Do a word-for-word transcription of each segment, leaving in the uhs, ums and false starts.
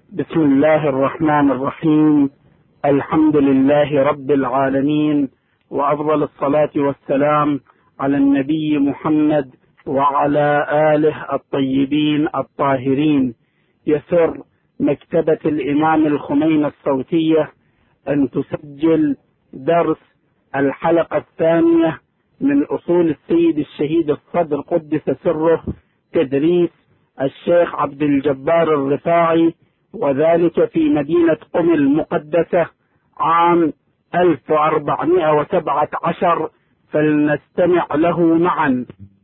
بسم الله الرحمن الرحيم. الحمد لله رب العالمين، وأفضل الصلاة والسلام على النبي محمد وعلى آله الطيبين الطاهرين. يسر مكتبة الإمام الخميني الصوتية أن تسجل درس الحلقة الثانية من أصول السيد الشهيد الصدر قدس سره، تدريس الشيخ عبد الجبار الرفاعي، وذلك في مدينة قم المقدسة عام ألف وأربعمائة وسبعة عشر، فلنستمع له معا.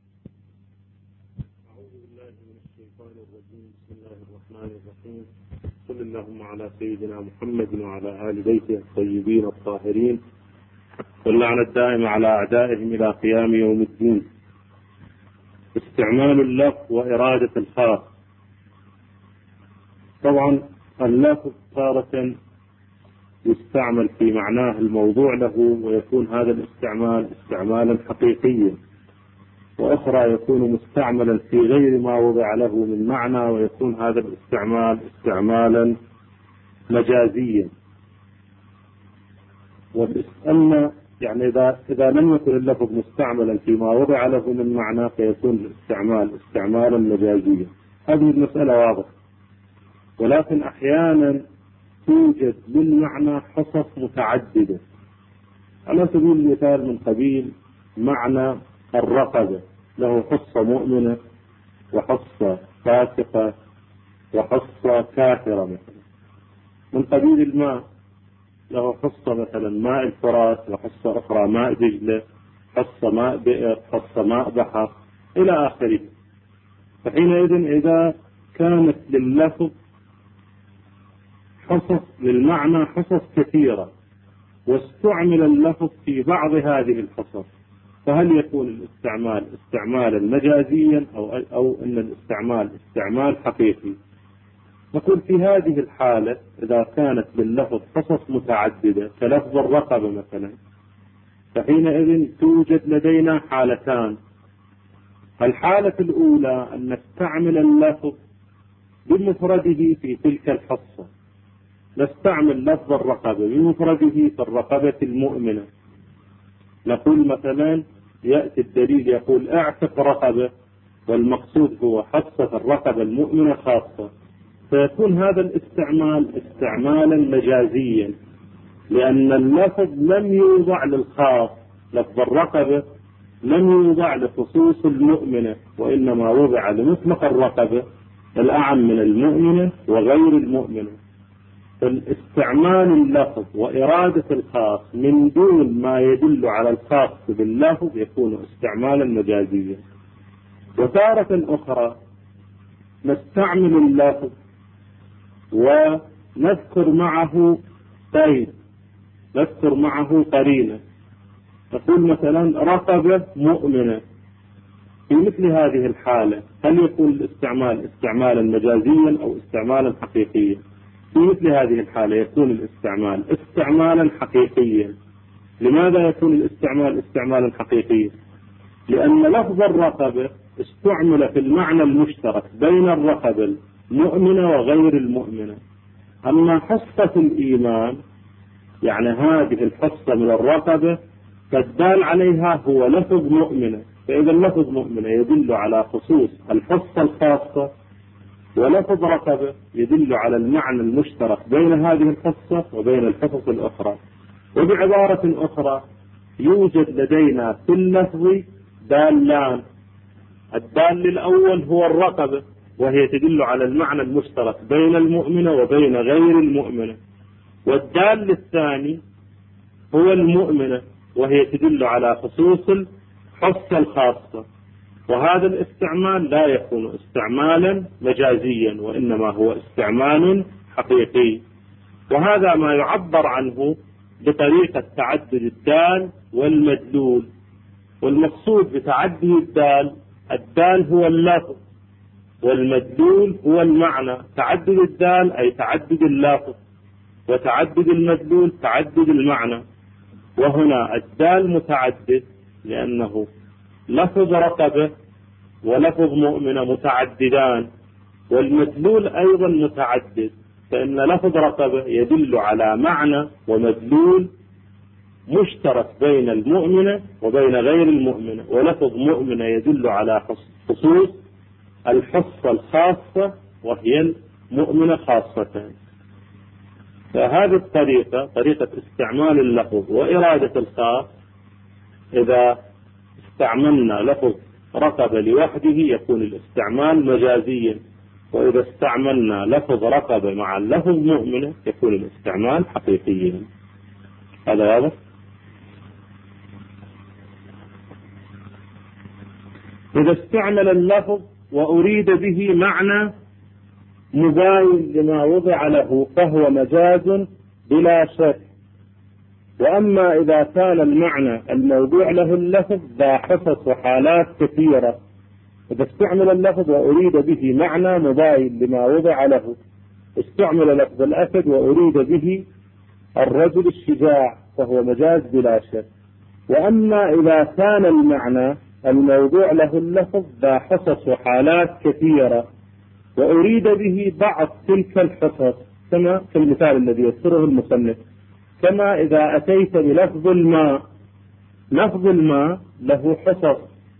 أعوذ بالله من الشيطان الرجيم. بسم الله الرحمن الرحيم. صل اللهم على سيدنا محمد وعلى آل بيته الطيبين الطاهرين، واللعنة الدائمة على أعدائهم إلى قيام يوم الدين. استعمال اللفظ وإرادة الخاص. طبعا اللفظ تارة يستعمل في معناه الموضوع له، ويكون هذا الاستعمال استعمالا حقيقيا، وأخرى يكون مستعملا في غير ما وضع له من معنى، ويكون هذا الاستعمال استعمالا مجازيا. وأما يعني إذا إذا لم يكن اللفظ مستعملا فيما وضع له من معنى، فيكون الاستعمال استعمالا مجازيا. هذه المسألة واضحة. ولكن أحيانا توجد للمعنى حصص متعددة. على سبيل المثال من قبيل معنى الرقبة، له حصة مؤمنة وحصة فاسقة وحصة كافرة مثلا. من قبيل الماء، له حصة مثلا ماء الفرات، وحصة أخرى ماء دجلة، حصة ماء بئر، حصة ماء بحر، إلى آخره. فحينئذ إذا كانت لللفظ حصص للمعنى حصص كثيرة، واستعمل اللفظ في بعض هذه الحصص، فهل يكون الاستعمال استعمالا مجازيا أو أو أن الاستعمال استعمال حقيقي؟ نقول في هذه الحالة إذا كانت لللفظ حصص متعددة كلفظ الرقبة مثلا، فحينئذ توجد لدينا حالتان. الحالة الأولى أن نستعمل اللفظ بمفرده في تلك الحصة. نستعمل لفظ الرقبة بمفرده في الرقبة المؤمنة. نقول مثلا يأتي الدليل يقول اعتق رقبة، والمقصود هو حصة الرقبة المؤمنة خاصة، فيكون هذا الاستعمال استعمالا مجازيا، لأن اللفظ لم يوضع للخاص. لفظ الرقبة لم يوضع لخصوص المؤمنة، وإنما وضع لمطلق الرقبة الأعم من المؤمنة وغير المؤمنة. فالاستعمال اللفظ وإرادة الخاص من دون ما يدل على الخاص باللفظ يكون استعمالا مجازيا. وتارة أخرى نستعمل اللفظ ونذكر معه قيد، نذكر معه قرينة. نقول مثلا رقبة مؤمنة. في مثل هذه الحالة هل يكون الاستعمال استعمالا مجازيا أو استعمالا حقيقيا؟ في مثل هذه الحالة يكون الاستعمال استعمالا حقيقيا. لماذا يكون الاستعمال استعمالا حقيقيا؟ لأن لفظ الرقبة استعمل في المعنى المشترك بين الرقبة المؤمنة وغير المؤمنة. أما حصة الإيمان، يعني هذه الحصة من الرقبة، فالدال عليها هو لفظ مؤمنة، فإذا لفظ مؤمنة يدل على خصوص الحصة الخاصة، ولفظ رقبة يدل على المعنى المشترك بين هذه الحصة وبين الحصص الأخرى. وبعبارة أخرى يوجد لدينا في اللفظ دالان. الدال الأول هو الرقبة، وهي تدل على المعنى المشترك بين المؤمنة وبين غير المؤمنة. والدال الثاني هو المؤمنة، وهي تدل على خصوص الحصة الخاصة. وهذا الاستعمال لا يكون استعمالا مجازيا، وإنما هو استعمال حقيقي. وهذا ما يعبر عنه بطريقة تعدد الدال والمدلول. والمقصود بتعدد الدال، الدال هو اللفظ والمدلول هو المعنى. تعدد الدال أي تعدد اللفظ، وتعدد المدلول تعدد المعنى. وهنا الدال متعدد لأنه لفظ رقبة ولفظ مؤمنة متعددان، والمدلول أيضا متعدد، فإن لفظ رقبة يدل على معنى ومدلول مشترك بين المؤمنة وبين غير المؤمنة، ولفظ مؤمنة يدل على خصوص الحصة الخاصة وهي المؤمنة خاصة. فهذه الطريقة طريقة استعمال اللفظ وإرادة الخاص. إذا استعملنا لفظ رقبة لوحده يكون الاستعمال مجازيا، وإذا استعملنا لفظ رقبة مع اللفظ مؤمنة يكون الاستعمال حقيقيا. هذا واضح؟ إذا استعمل اللفظ وأريد به معنى مباين لما وضع له فهو مجاز بلا شك. وأما إذا كان المعنى الموضوع له اللفظ ذا حصص وحالات كثيرة، إذا استعمل اللفظ وأريد به معنى مباين لما وضع له، استعمل لفظ الأسد وأريد به الرجل الشجاع فهو مجاز بلا شك. وأما إذا كان المعنى الموضوع له اللفظ ذا حصص وحالات كثيرة وأريد به بعض تلك الحصص، كما في المثال الذي يذكره المصنف، كما إذا أتيت بلفظ الماء، لفظ الماء له حصص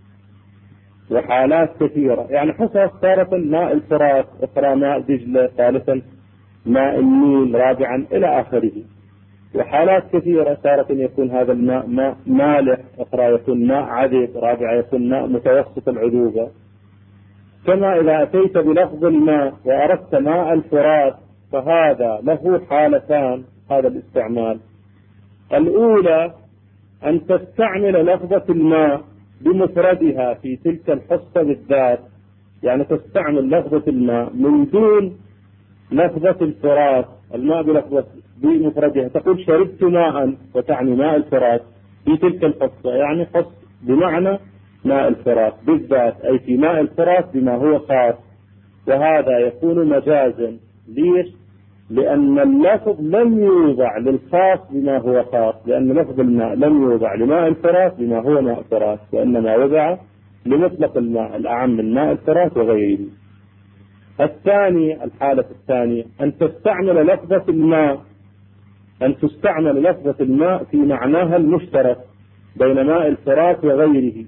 وحالات كثيرة، يعني حصص تارة ماء الفرات، أخرى ماء دجلة، ثالثا ماء النيل، رابعا إلى آخره. وحالات كثيرة، تارة يكون هذا الماء ماء مالح، أخرى يكون ماء عذب، رابعا يكون ماء متوسط العذوبة. كما إذا أتيت بلفظ الماء وأردت ماء الفرات فهذا له حالتان هذا الاستعمال. الأولى أن تستعمل لفظة الماء بمفردها في تلك الحصة بالذات، يعني تستعمل لفظة الماء من دون لفظة الفرات، الماء بلفظة بمفردها، تقول شربت ماء وتعني ماء الفرات في تلك الحصة، يعني حص بمعنى ماء الفرات بالذات، أي في ماء الفرات بما هو خاص، وهذا يكون مجازا. ليش؟ لأن اللفظ لم يوضع للخاص بما هو خاص، لأن لفظ الماء لم يوضع لماء الفرات بما هو ماء الفرات، وإنما وضع لمطلق الماء الأعم من ماء الفرات وغيره. الثاني، الحالة الثانية أن تستعمل لفظة الماء أن تستعمل لفظة الماء في معناها المشترك بين ماء الفرات وغيره،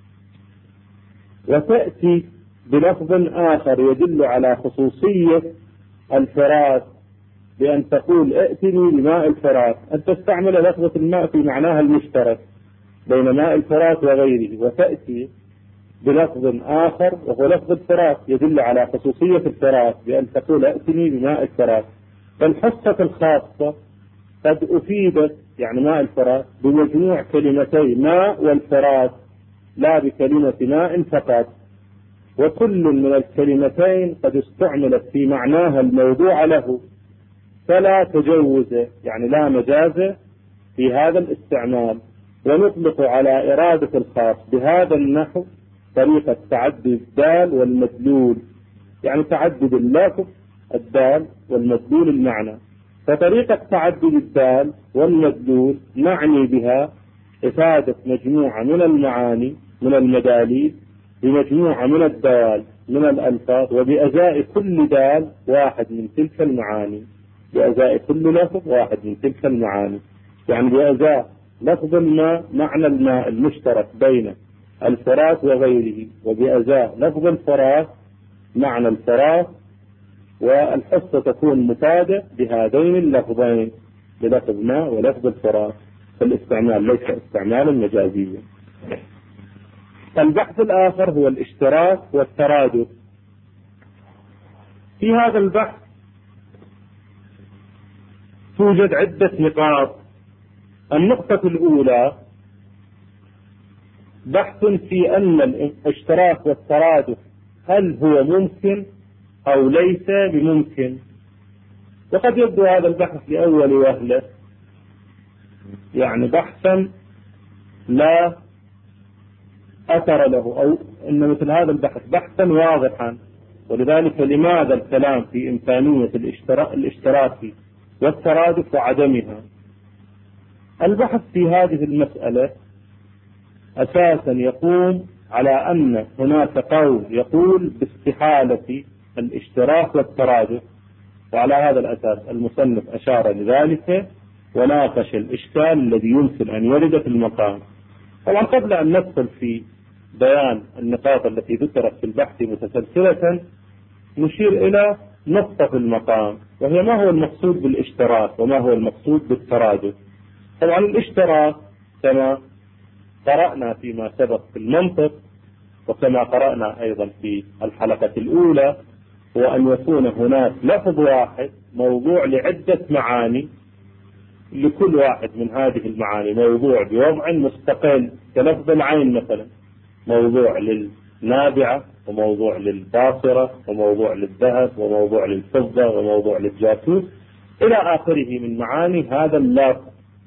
وتأتي بلفظ آخر يدل على خصوصية الفرات بأن تقول ائتني بماء الفرات، أن تستعمل لفظة الماء في معناها المشترك بين ماء الفرات وغيره، وتأتي بلفظ آخر وهو لفظ الفرات يدل على خصوصية الفرات بأن تقول ائتني بماء الفرات. فالحصة الخاصة قد أفيدت، يعني ماء الفرات، بمجموع كلمتي ماء والفرات لا بكلمة ماء فقط، وكل من الكلمتين قد استعملت في معناها الموضوع له، فلا تجوز، يعني لا مجاز في هذا الاستعمال. ونطلق على إرادة الخاص بهذا النحو طريقة تعدد الدال والمدلول، يعني تعدد اللفظ الدال والمدلول المعنى. فطريقة تعدد الدال والمدلول نعني بها إفادة مجموعة من المعاني من المداليل بمجموعة من الدال من الألفاظ، وبأزاء كل دال واحد من تلك المعاني، بأزاء كل لفظ واحد من تلك المعاني، يعني بأزاء لفظ الماء معنى الماء المشترك بين الفرات وغيره، وبأزاء لفظ الفرات معنى الفرات، والحصة تكون مفادة بهذين اللفظين، بلفظ ماء ولفظ الفرات. فالاستعمال ليس استعمالا مجازيا. البحث الآخر هو الاشتراك والترادف. في هذا البحث توجد عدة نقاط. النقطة الأولى بحث في أن الاشتراك والترادف هل هو ممكن أو ليس بممكن. وقد يبدو هذا البحث لأول وهلة يعني بحثا لا أثر له، أو أن مثل هذا البحث بحثا واضحا، ولذلك لماذا الكلام في إمكانية الاشتراك والترادف وعدمها. البحث في هذه المسألة أساسا يقوم على أن هناك قول يقول باستحالة الاشتراك والترادف، وعلى هذا الأساس المصنف أشار لذلك وناقش الإشكال الذي يمكن أن يرد في المقام. طبعا قبل أن ندخل في بيان النقاط التي ذكرت في البحث متسلسلة نشير إلى نقطة في المقام، وهي ما هو المقصود بالاشتراك وما هو المقصود بالترادف. طبعا الاشتراك كما قرأنا فيما سبق في المنطق وكما قرأنا أيضا في الحلقة الأولى هو أن يكون هناك لفظ واحد موضوع لعدة معاني، لكل واحد من هذه المعاني موضوع بوضع مستقل، كلفظ العين مثلا موضوع للنابعة وموضوع للباصرة وموضوع للذهب وموضوع للفضة وموضوع للجاسوس إلى آخره من معاني هذا اللفظ.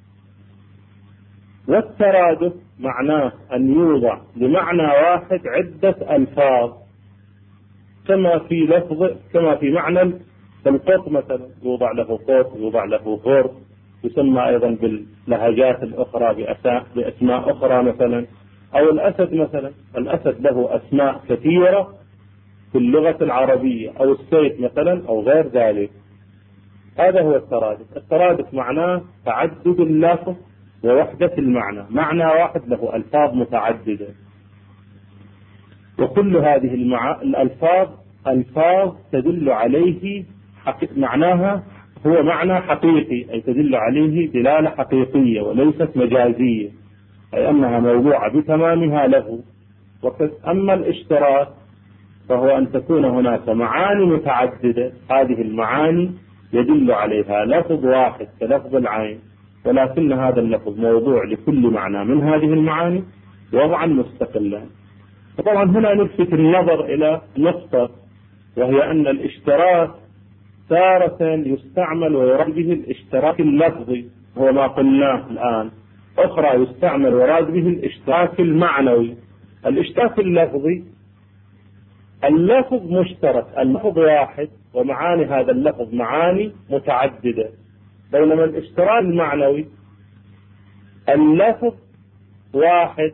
والترادف معناه أن يوضع لمعنى واحد عدة ألفاظ، كما في لفظ كما في معنى القط مثلا يوضع له قط يوضع له غر، يسمى أيضا باللهجات الأخرى بأسماء أخرى مثلا، أو الأسد مثلا، الأسد له أسماء كثيرة في اللغة العربية، أو السيف مثلا أو غير ذلك. هذا هو الترادف. الترادف معناه تعدد اللفظ ووحدة المعنى، معنى واحد له ألفاظ متعددة، وكل هذه المع... الألفاظ ألفاظ تدل عليه حق... معناها هو معنى حقيقي، أي تدل عليه دلالة حقيقية وليست مجازية، أي أنها موضوعة بتمامها له. أما الاشتراك فهو أن تكون هناك معاني متعددة، هذه المعاني يدل عليها لفظ واحد كلفظ العين، ولكن هذا اللفظ موضوع لكل معنى من هذه المعاني وضعا مستقلا. فطبعا هنا نلفت النظر إلى نقطة، وهي أن الاشتراك تارة يستعمل ويراد به الاشتراك اللفظي هو ما قلناه الآن، أخرى يستعمل ويراد به الاشتراك المعنوي. الاشتراك اللفظي اللفظ مشترك، اللفظ واحد ومعاني هذا اللفظ معاني متعددة، بينما الاشتراك المعنوي اللفظ واحد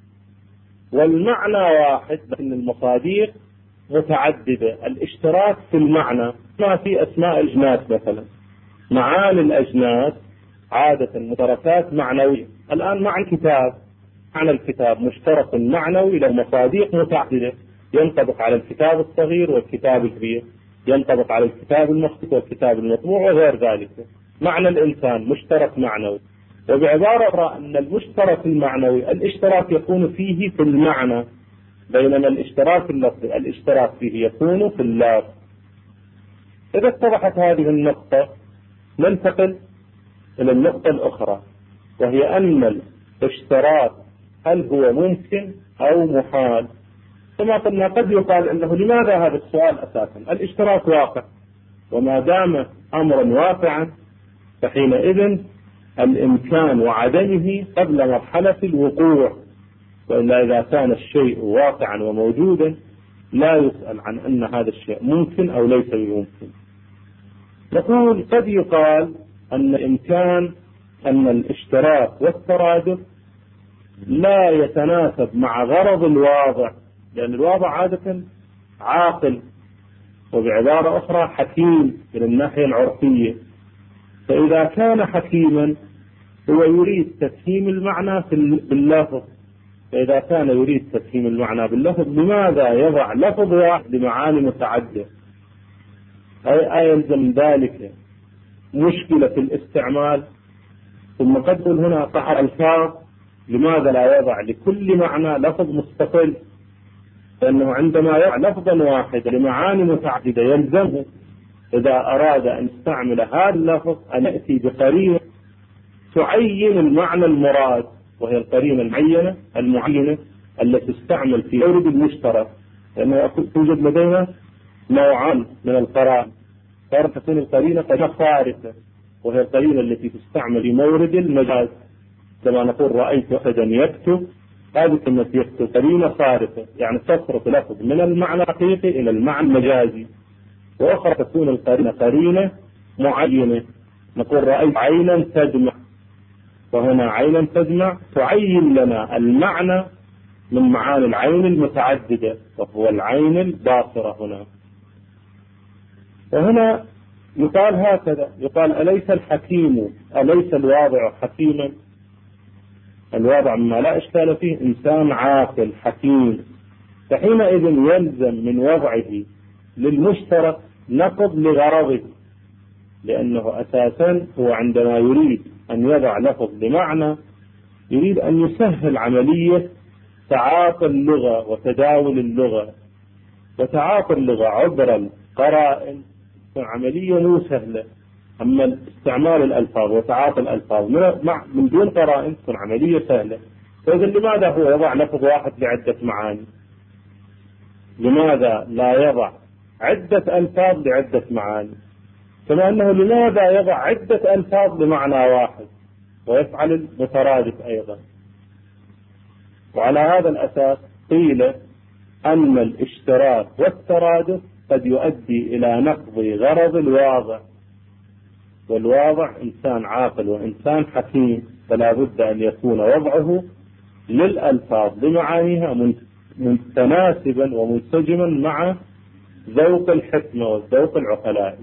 والمعنى واحد لكن المصادر متعددة. الاشتراك في المعنى ما في أسماء الأجناس مثلا، معاني الأجناس عادة مشتركات معنوية. الآن معنى الكتاب، معنى الكتاب مشترك معنوي له مصادر متعددة، ينطبق على الكتاب الصغير والكتاب الكبير، ينطبق على الكتاب المخطوط والكتاب المطبوع وغير ذلك. معنى الإنسان مشترك معنوي. وبعبارة أخرى أن المشترك المعنوي الاشتراك يكون فيه في المعنى، بينما الاشتراك اللفظي الاشتراك فيه يكون في اللفظ. إذا اتضحت هذه النقطة ننتقل إلى النقطة الأخرى، وهي أن الاشتراك هل هو ممكن أو محال؟ كما قلنا قد يقال أنه لماذا هذا السؤال أساسا؟ الاشتراك واقع، وما دام أمرا واقعا فحينئذ الإمكان وعدمه قبل مرحلة الوقوع، وإلا إذا كان الشيء واقعا وموجودا لا يسأل عن أن هذا الشيء ممكن أو ليس بممكن. نقول قد يقال أن الإمكان أن الاشتراك والترادف لا يتناسب مع غرض الواضع، لأن الواضع عادة عاقل، وبعبارة أخرى حكيم من الناحية العرفية. فإذا كان حكيما هو يريد تفهيم المعنى باللفظ، فإذا كان يريد تفهيم المعنى باللفظ لماذا يضع لفظ واحد لمعاني متعددة؟ أي يلزم ذلك مشكلة في الاستعمال. ثم قد يقول هنا صح الألفاظ، لماذا لا يضع لكل معنى لفظ مستقل؟ لأنه عندما يضع لفظا واحدا لمعاني متعددة يلزمه إذا أراد أن يستعمل هذا اللفظ أن يأتي بقرينة تعين المعنى المراد، وهي القرينة المعينة المعينة التي تستعمل في مورد المشترك. لأنه توجد لدينا نوعان من القرائن، صارت تكون القرينة قرينة خارقة، وهي القرينة التي تستعمل في مورد المجاز، كما نقول رأيت أحدا يكتب، هذه كلمة يكتب قرينة خارقة، يعني تصرف لفظ من المعنى الحقيقي إلى المعنى المجازي. وأخرى تكون القرينة قرينة معينة، نقول رأيت عينا تدمع، وهنا عينا تدمع تعين لنا المعنى من معاني العين المتعددة، وهو العين الباصرة هنا. وهنا يقال هكذا، يقال أليس الحكيم أليس الواضع حكيما؟ الواضع مما لا إشكال فيه إنسان عاقل حكيم، فحينئذ يلزم من وضعه للمشترك نقض لغرضه، لأنه أساسا هو عندما يريد أن يضع لفظ بمعنى يريد أن يسهل عملية تعاطي اللغة وتداول اللغة، وتعاطي اللغة عبر القرائن عملية مو سهلة. أما استعمال الألفاظ وتعاطي الألفاظ من دون قرائن تكون عملية سهلة. فإذا لماذا هو يضع لفظ واحد لعدة معاني؟ لماذا لا يضع عدة ألفاظ لعدة معاني؟ كما أنه لماذا يضع عدة ألفاظ لمعنى واحد ويفعل المترادف أيضا؟ وعلى هذا الأساس قيل أن الاشتراك والترادف قد يؤدي إلى نقض غرض الواضع، والواضع إنسان عاقل وإنسان حكيم، فلا بد أن يكون وضعه للألفاظ بمعانيها متناسبا ومنسجما مع ذوق الحكمة والذوق العقلائي.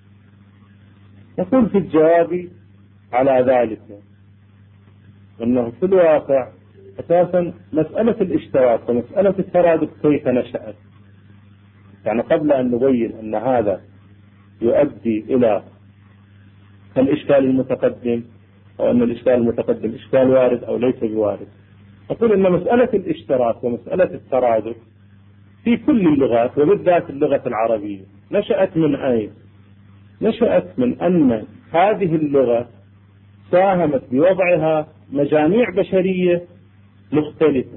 نقول في الجواب على ذلك أنه في الواقع أساسا مسألة الاشتراك ومسألة الترادف كيف نشأت؟ يعني قبل أن نبين أن هذا يؤدي إلى الإشكال المتقدم أو أن الإشكال المتقدم إشكال وارد أو ليس بوارد، نقول أن مسألة الاشتراك ومسألة الترادف في كل اللغات وبالذات اللغة العربية نشأت من أين؟ نشأت من أن هذه اللغة ساهمت بوضعها مجاميع بشرية مختلفة،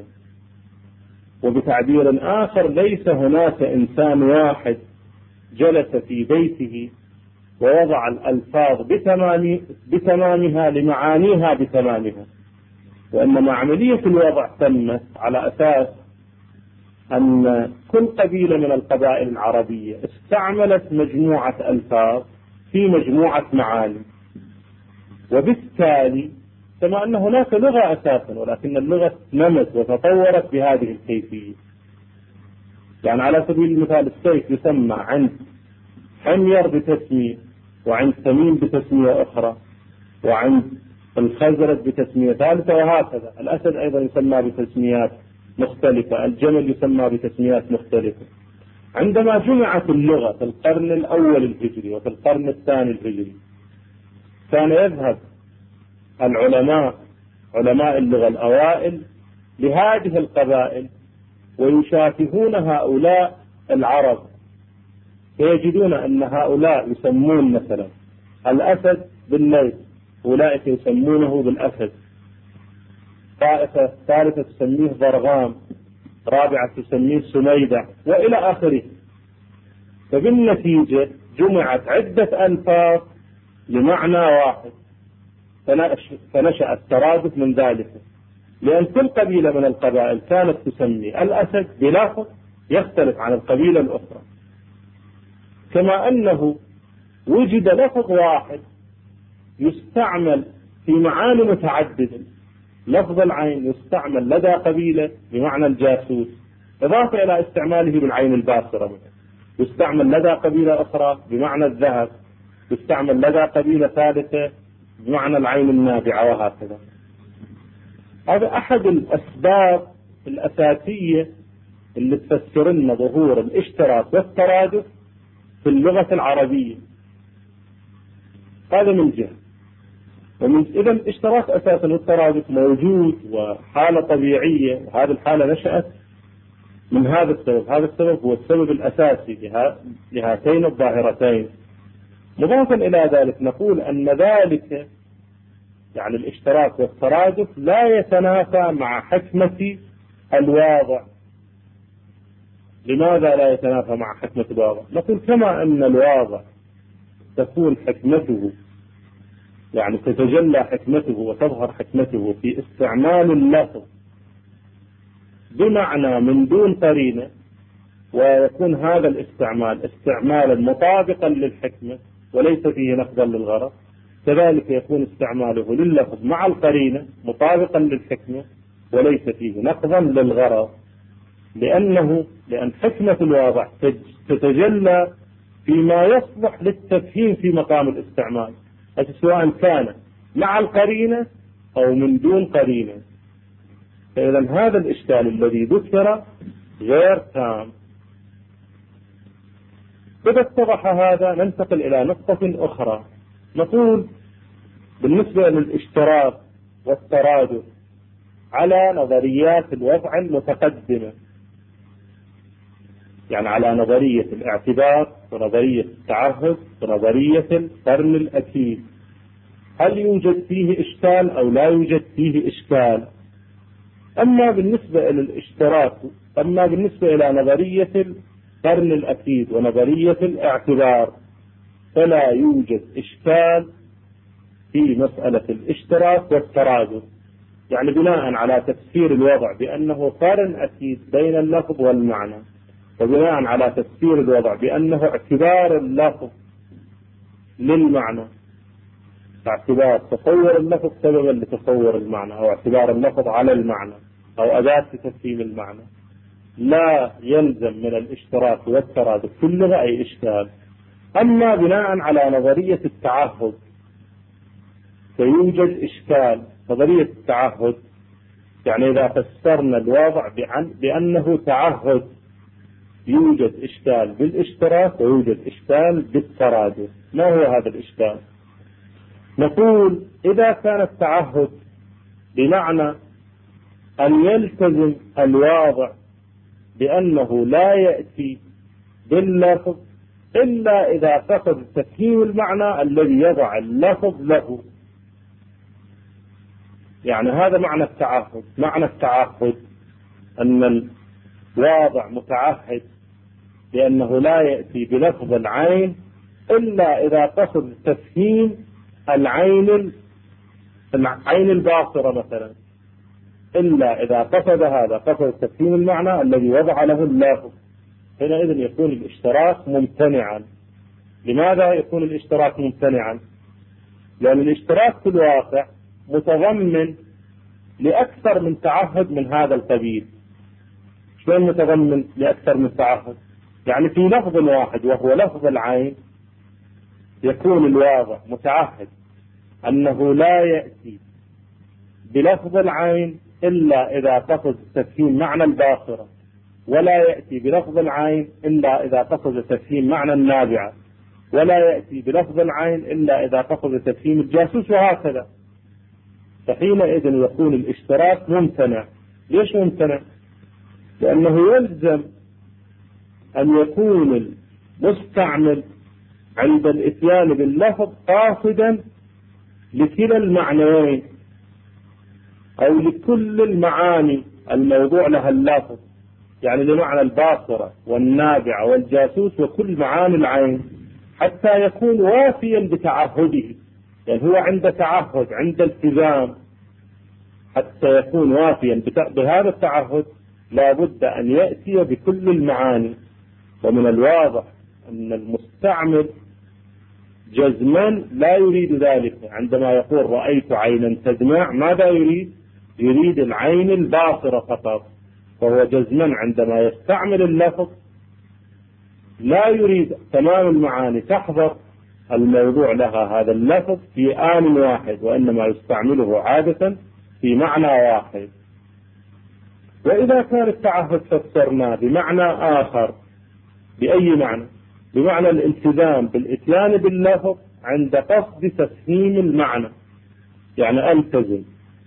وبتعبير آخر ليس هناك إنسان واحد جلس في بيته ووضع الألفاظ بتمام بتمامها لمعانيها بتمامها، وإنما عملية الوضع تمت على أساس أن كل قبيلة من القبائل العربية استعملت مجموعة ألفاظ في مجموعة معاني، وبالتالي كما أن هناك لغة أساسا ولكن اللغة نمت وتطورت بهذه الكيفية. يعني على سبيل المثال السيف يسمى عند حمير بتسمية، وعند تميم بتسمية أخرى، وعند الخزرج بتسمية ثالثة، وهكذا. الأسد أيضا يسمى بتسميات مختلفة، الجمل يسمى بتسميات مختلفة. عندما جمعت اللغة في القرن الأول الهجري وفي القرن الثاني الهجري كان يذهب العلماء علماء اللغة الأوائل لهذه القبائل ويشافهون هؤلاء العرب، فيجدون أن هؤلاء يسمون مثلا الأسد بالليل، أولئك يسمونه بالأسد، طائفة ثالثة تسميه ضرغام، رابعة تسميه سميدع، وإلى آخره. فبالنتيجة جمعت عدة ألفاظ لمعنى واحد، فنشأ الترادف من ذلك، لأن كل قبيلة من القبائل كانت تسمي الأسد بلفظ يختلف عن القبيلة الأخرى، كما أنه وجد لفظ واحد يستعمل في معاني متعددة. لفظ العين يستعمل لدى قبيلة بمعنى الجاسوس، إضافة إلى استعماله بالعين الباصرة، يستعمل لدى قبيلة أخرى بمعنى الذهب، يستعمل لدى قبيلة ثالثة بمعنى العين النابعة، وهكذا. هذا أحد الأسباب الأساسية اللي تفسر لنا ظهور الاشتراك والترادف في اللغة العربية. هذا من جهة. ومن إذا الاشتراك أساسا والترادف موجود وحالة طبيعية، وهذه الحالة نشأت من هذا السبب. هذا السبب هو السبب الأساسي لهاتين الظاهرتين. مضافا إلى ذلك نقول أن ذلك يعني الاشتراك والترادف لا يتنافى مع حكمة الواضع. لماذا لا يتنافى مع حكمة الواضع؟ نقول كما أن الواضع تكون حكمته يعني تتجلى حكمته وتظهر حكمته في استعمال اللفظ بمعنى من دون قرينة، ويكون هذا الاستعمال استعمالا مطابقا للحكمة وليس فيه نقضا للغرض، كذلك يكون استعماله لللفظ مع القرينة مطابقا للحكمة وليس فيه نقضا للغرض، لأنه لأن حكمة الواضع تتجلى فيما يصلح للتفهيم في مقام الاستعمال، سواء كان مع القرينة أو من دون قرينة. فإذا هذا الإشكال الذي ذكر غير تام. إذا اتضح هذا ننتقل إلى نقطة أخرى. نقول بالنسبة للاشتراك والترادف على نظريات الوضع المتقدمة، يعني على نظرية الاعتبار ونظرية التعهد ونظرية القرن الأكيد، هل يوجد فيه إشكال أو لا يوجد فيه إشكال؟ أما بالنسبة إلى الاشتراك، أما بالنسبة إلى نظرية القرن الأكيد ونظرية الاعتبار فلا يوجد إشكال في مسألة الاشتراك والترادف، يعني بناء على تفسير الوضع بأنه قرن أكيد بين اللفظ والمعنى، وبناء على تفسير الوضع بأنه اعتبار اللفظ للمعنى، اعتبار تصور اللفظ سببا لتصور المعنى، أو اعتبار اللفظ على المعنى أو أداة لتفهيم المعنى، لا يلزم من الاشتراك والترادف في اللغة أي إشكال. أما بناء على نظرية التعهد فيوجد إشكال. نظرية التعهد يعني إذا فسرنا الوضع بأنه تعهد يوجد إشكال بالاشتراك ويوجد إشكال بالترادف. ما هو هذا الإشكال؟ نقول إذا كان التعهد بمعنى أن يلتزم الواضع بأنه لا يأتي باللفظ إلا إذا فقد تفهيم المعنى الذي يضع اللفظ له، يعني هذا معنى التعهد. معنى التعهد أن الواضع متعهد بأنه لا يأتي بلفظ العين إلا إذا قصد تفهيم العين العين الباصرة مثلا، إلا إذا قصد هذا قصد تفهيم المعنى الذي وضع له اللفظ، حينئذ يكون الاشتراك ممتنعا. لماذا يكون الاشتراك ممتنعا؟ لأن الاشتراك في الواقع متضمن لأكثر من تعهد من هذا القبيل. شلون متضمن لأكثر من تعهد؟ يعني في لفظ واحد وهو لفظ العين يكون الواضع متعهد أنه لا يأتي بلفظ العين إلا إذا قصد تفهيم معنى الباصرة، ولا يأتي بلفظ العين إلا إذا قصد تفهيم معنى النابعة، ولا يأتي بلفظ العين إلا إذا قصد تفهيم الجاسوس، وهكذا. فحينئذ يكون الاشتراك ممتنع. ليش ممتنع؟ لأنه يلزم أن يكون المستعمل عند الإتيان باللفظ قاصدا لكلا المعنيين أو لكل المعاني الموضوع لها اللفظ، يعني لمعنى الباصرة والنابعة والجاسوس وكل معاني العين، حتى يكون وافيا بتعهده. يعني هو عند تعهد عند التزام، حتى يكون وافيا بهذا التعهد لا بد أن يأتي بكل المعاني. ومن الواضح أن المستعمل جزما لا يريد ذلك. عندما يقول رأيت عينا تدمع ماذا يريد؟ يريد العين الباصرة فقط. فهو جزما عندما يستعمل اللفظ لا يريد تمام المعاني تحضر الموضوع لها هذا اللفظ في آن واحد، وإنما يستعمله عادة في معنى واحد. وإذا كان التعهد فسرناه بمعنى آخر، بأي معنى؟ بمعنى الالتزام بالإتيان باللفظ عند قصد تفهيم المعنى، يعني ألتزم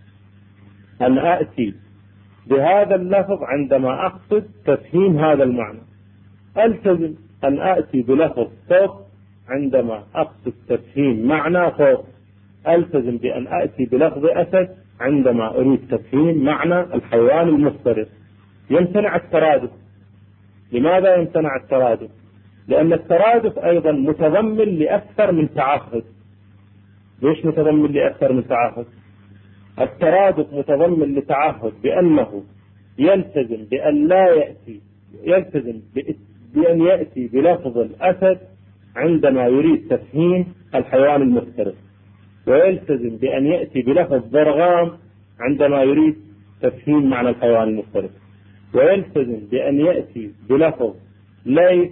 أن أأتي بهذا اللفظ عندما أقصد تفهيم هذا المعنى، ألتزم أن أأتي بلفظ فوق عندما أقصد تفهيم معنى فوق، ألتزم بأن أأتي بلفظ أسد عندما أريد تفهيم معنى الحيوان المفترس. يمتنع الترادف. لماذا يمتنع الترادف؟ لأن الترادف أيضا متضمن لأكثر من تعهد. ليش متضمن لأكثر من تعهد؟ الترادف متضمن لتعهد بأنه يلتزم بأن لا يأتي يلتزم بأن يأتي بلفظ الأسد عندما يريد تفهيم الحيوان المفترس، ويلتزم بأن يأتي بلفظ ضرغام عندما يريد تفهيم معنى الحيوان المفترس، ويلتزم بأن يأتي بلفظ ليث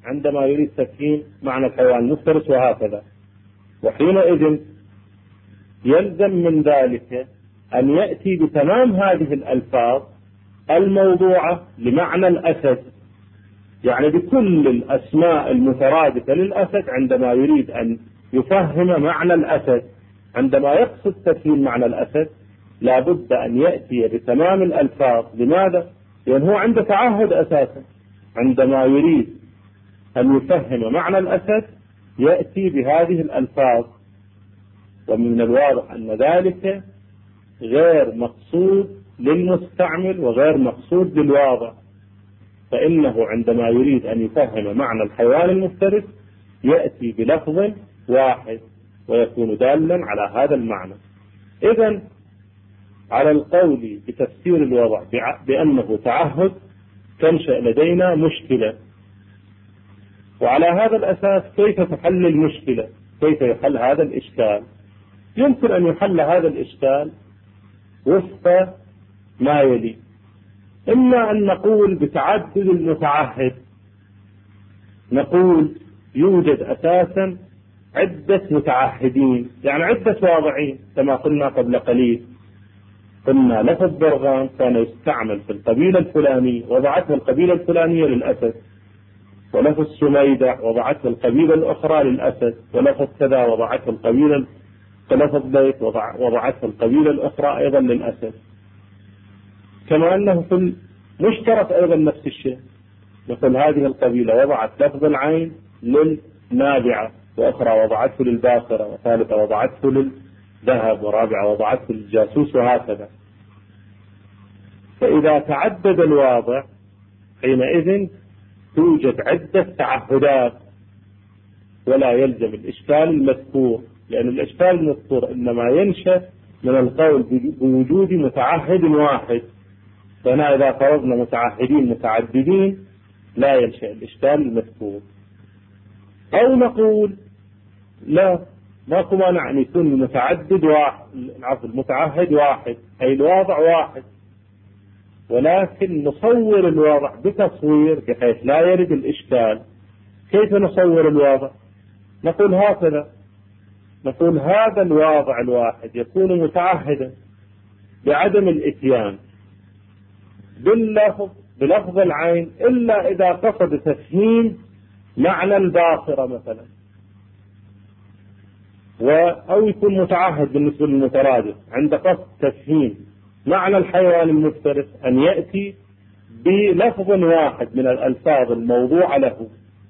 عندما يريد تفهيم معنى الحيوان المفترس وهكذا. وحينئذ يلزم من ذلك أن يأتي بتمام هذه الألفاظ الموضوعة لمعنى الأسد، يعني بكل الأسماء المترادفة للأسد عندما يريد أن يفهم معنى الأسد. عندما يقصد تفهيم معنى الأسد لا بد أن يأتي بتمام الألفاظ. لماذا؟ لأن هو عنده تعهد أساسا، عندما يريد أن يفهم معنى الأسد يأتي بهذه الألفاظ. ومن الواضح أن ذلك غير مقصود للمستعمل وغير مقصود للواضع، فإنه عندما يريد أن يفهم معنى الحيوان المفترس يأتي بلفظ واحد ويكون دالا على هذا المعنى. إذن على القول بتفسير الوضع بأنه تعهد تنشأ لدينا مشكلة. وعلى هذا الأساس كيف تحل المشكلة؟ كيف يحل هذا الإشكال؟ يمكن أن يحل هذا الإشكال وفق ما يلي. إما أن نقول بتعدد المتعهد، نقول يوجد أساسا عدة متعهدين، يعني عدة واضعين كما قلنا قبل قليل. قلنا لفظ برغام كان يستعمل في القبيلة الفلانية وضعته القبيلة الفلانية للأسد، ولفظ سميدة وضعته القبيلة الأخرى للأسد، ولفظ كذا وضعته القبيلة، لفظ بيت وضعته القبيلة الأخرى أيضا للأسد. كما أنه في المشترك أيضا نفس الشيء، مثل هذه القبيلة وضعت لفظ العين للنابعة، وأخرى وضعته للباقرة، وثالثة وضعته للذهب، ورابعة وضعته للجاسوس، وهكذا. فإذا تعدد الواضع حينئذ توجد عدة تعهدات، ولا يلزم الإشكال المذكور، لأن الإشكال المذكور إنما ينشأ من القول بوجود متعهد واحد. فهنا إذا فرضنا متعهدين متعددين لا ينشأ الإشكال المذكور. أو نقول لا، ماكو مانع أن يكون المتعدد واحد، العفو المتعهد واحد، أي الواضع واحد، ولكن نصور الواضع بتصوير بحيث لا يرد الإشكال. كيف نصور الواضع؟ نقول هكذا، نقول هذا الواضع الواحد يكون متعهدا بعدم الإتيان باللفظ بلفظ العين إلا إذا قصد تفهيم معنى الباقرة مثلا، أو يكون متعهد بالنسبة للمترادف عند قصد تفهيم معنى الحيوان المفترس أن يأتي بلفظ واحد من الألفاظ الموضوعة له.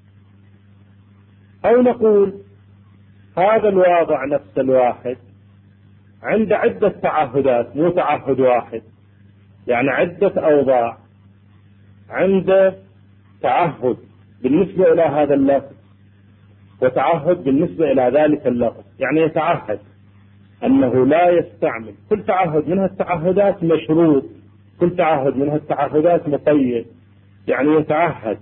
أو نقول هذا الواضع نفس الواحد عند عدة تعهدات، مو تعهد واحد، يعني عدة أوضاع، عند تعهد بالنسبة إلى هذا اللفظ وتعهد بالنسبة إلى ذلك اللفظ. يعني يتعهد أنه لا يستعمل كل تعهد منها التعهدات مشروط، كل تعهد منها التعهدات مقيد. يعني يتعهد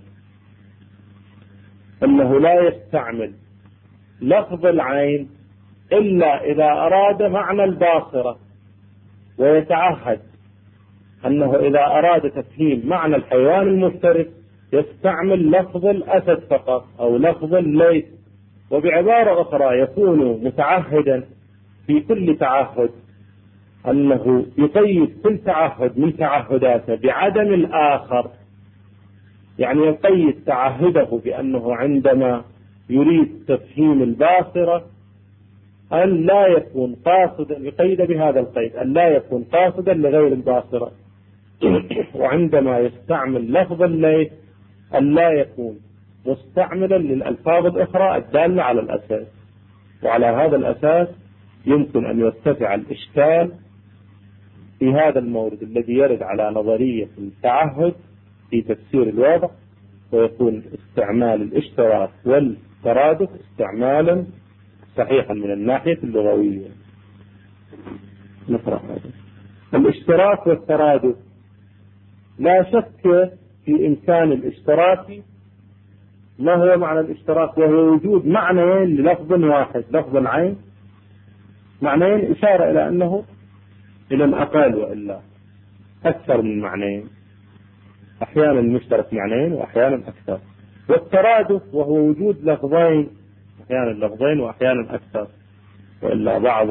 أنه لا يستعمل لفظ العين إلا إذا أراد معنى الباصرة، ويتعهد أنه إذا أراد تفهيم معنى الحيوان المفترس يستعمل لفظ الأسد فقط أو لفظ الليث. وبعبارة أخرى يكون متعهدا في كل تعهد أنه يقيد كل تعهد من تعهداته بعدم الآخر، يعني يقيد تعهده بأنه عندما يريد تفهيم الباصرة أن لا يكون قاصدا، يقيد بهذا القيد أن لا يكون قاصدا لغير الباصرة، وعندما يستعمل لفظ الليث أن لا يكون مستعملا للألفاظ الأخرى الدالة على الأساس. وعلى هذا الأساس يمكن أن يرتفع الإشكال في هذا المورد الذي يرد على نظرية التعهد في تفسير الوضع، ويكون استعمال الاشتراك والترادف استعمالا صحيحا من الناحية اللغوية. نقرأ هذا. الاشتراك والترادف لا شك في إمكان الاشتراك. ما هو معنى الاشتراك؟ وهو وجود معنيين للفظ واحد، لفظ العين، معنيين إشارة إلى أنه إلى الأقل وإلا أكثر من معنيين، أحيانا مشترك معنيين وأحيانا أكثر. والترادف وهو وجود لفظين، أحيانا لفظين وأحيانا أكثر، وإلا بعض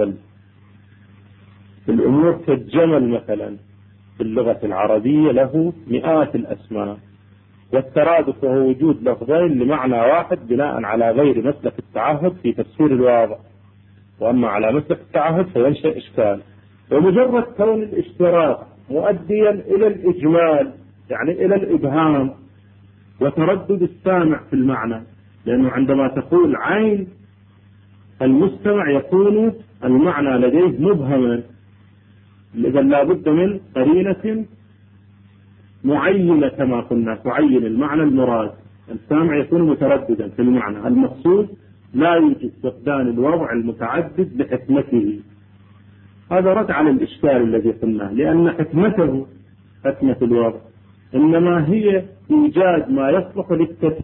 الأمور كالجمل مثلا في اللغة العربية له مئات الأسماء، والترادف وهو وجود لفظين لمعنى واحد بناء على غير مسلك التعهد في تفسير الواضح، وأما على مسلك التعهد فينشأ إشكال. ومجرد كون الاشتراك مؤديا إلى الإجمال يعني إلى الإبهام وتردد السامع في المعنى، لأنه عندما تقول عين المستمع يكون المعنى لديه مبهما، إذا لا بد من قرينة معينة كما قلنا تعين المعنى المراد. السامع يكون مترددا في المعنى المقصود، لا يوجد فقدان الوضع المتعدد لحكمته. هذا رد على الإشكال الذي قلناه، لأن حكمته حكمة الوضع إنما هي إيجاد ما يصلح للتفسير،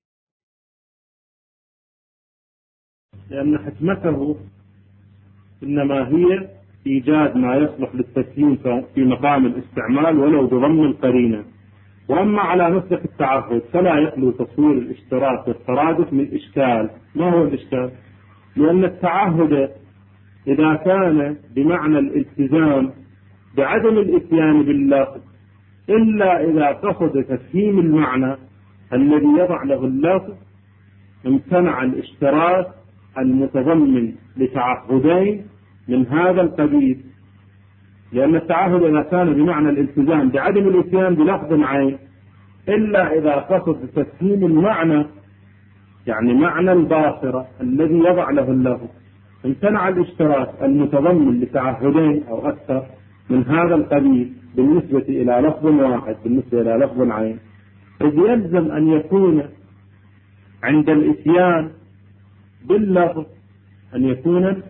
لأن حكمته إنما هي إيجاد ما يصلح للتسليم في مقام الاستعمال ولو بضم القرينة. وأما على مسلك التعهد فلا يخلو تصوير الاشتراك والترادف من إشكال. ما هو الإشكال؟ لأن التعهد إذا كان بمعنى الالتزام بعدم الإتيان باللفظ إلا إذا قصد تفهيم المعنى الذي يضع له اللفظ، امتنع الاشتراك المتضمن لتعهدين من هذا القبيل، لأن التعهد إذا كان بمعنى الالتزام بعدم الاتيان بلفظ عين إلا إذا قصد تفهيم المعنى يعني معنى الباصرة الذي يضع له اللفظ، امتنع الاشتراك المتضمن لتعهدين أو أكثر من هذا القبيل بالنسبة إلى لفظ واحد بالنسبة إلى لفظ عين. إذ يلزم أن يكون عند الاتيان باللفظ أن يكون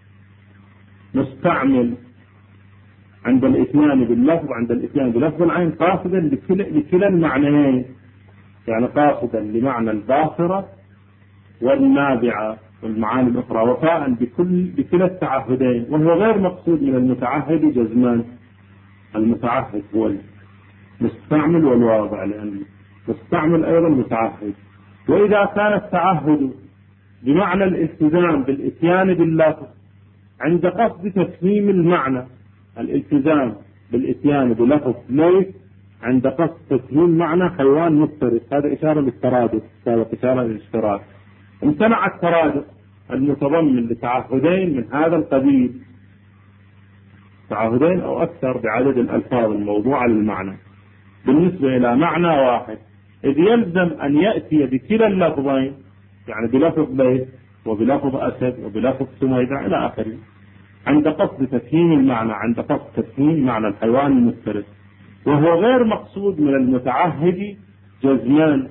مستعمل عند الاتيان باللفظ عند الاتيان بلفظ العين قاصدا لكلا المعنيين، يعني قاصدا لمعنى الباصرة والنابعة والمعاني الأخرى وفاء بكل بكلا التعهدين، وهو غير مقصود من المتعهد جزمان. المتعهد هو المستعمل والواضع، لأن المستعمل أيضا متعهد. وإذا كان التعهد بمعنى الالتزام بالاتيان باللفظ عند قصد تفهيم المعنى، الالتزام بالاتيان بلفظ ليس عند قصد تفهيم معنى حيوان مفترس، هذا إشارة للترادف، هذا إشارة للاشتراك. امتنع الترادف المتضمن لتعهدين من هذا القبيل، تعهدين أو أكثر بعدد الألفاظ الموضوعة للمعنى بالنسبة إلى معنى واحد، إذ يلزم أن يأتي بكلا اللفظين، يعني بلفظ ليث وبلفظ أسد وبلفظ سميدة إلى آخره، عند قصد تفهيم المعنى عند قصد تفهيم معنى الحيوان المفترس، وهو غير مقصود من المتعهد جزمان.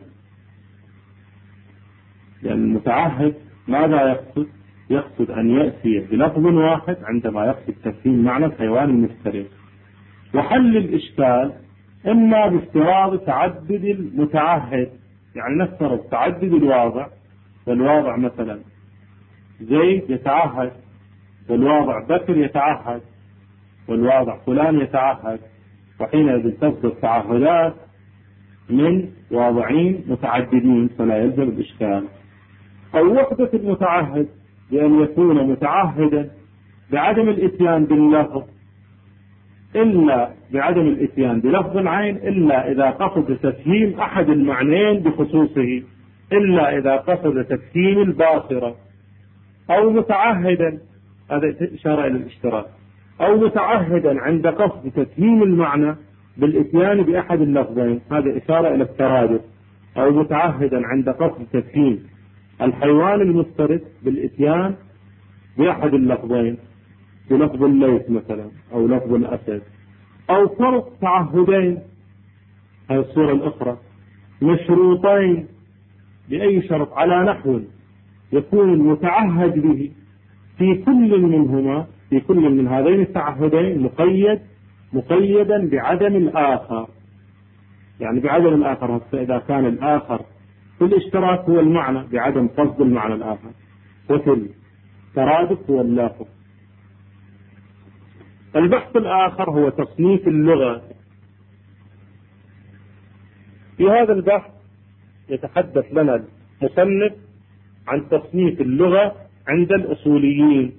لأن المتعهد ماذا يقصد؟ يقصد أن يأتي بلفظ واحد عندما يقصد تفهيم معنى الحيوان المفترس. وحل الإشكال إما بافتراض تعدد المتعهد، يعني نفترض تعدد الواضع، والواضع مثلا زيد يتعهد، والواضع بكر يتعهد، والواضع فلان يتعهد، وحينئذ تصدر تعهدات من واضعين متعددين فلا يلزم الإشكال. أو وحدة المتعهد بأن يكون متعهدا بعدم الاتيان باللفظ إلا بعدم الاتيان بلفظ العين إلا إذا قصد تفهيم أحد المعنيين بخصوصه، إلا إذا قصد تفهيم الباصرة. أو متعهدا، هذا إشارة إلى الاشتراك، أو متعهدا عند قصد تفهيم المعنى بالاتيان بأحد اللفظين، هذا إشارة إلى الترادف. أو متعهدا عند قصد تفهيم الحيوان المفترس بالاتيان بأحد اللفظين بلفظ الليث مثلا أو لفظ الأسد. أو فرق تعهدين، هذه الصورة الأخرى، مشروطين بأي شرط على نحو يكون المتعهد به في كل منهما في كل من هذين التعهدين مقيد مقيدا بعدم الآخر، يعني بعدم الآخر. إذا كان الآخر في الاشتراك هو المعنى بعدم قصد المعنى الآخر، وفي الترادف هو اللافظ. البحث الآخر هو تصنيف اللغة. في هذا البحث يتحدث لنا المصنف عن تصنيف اللغة عند الأصوليين.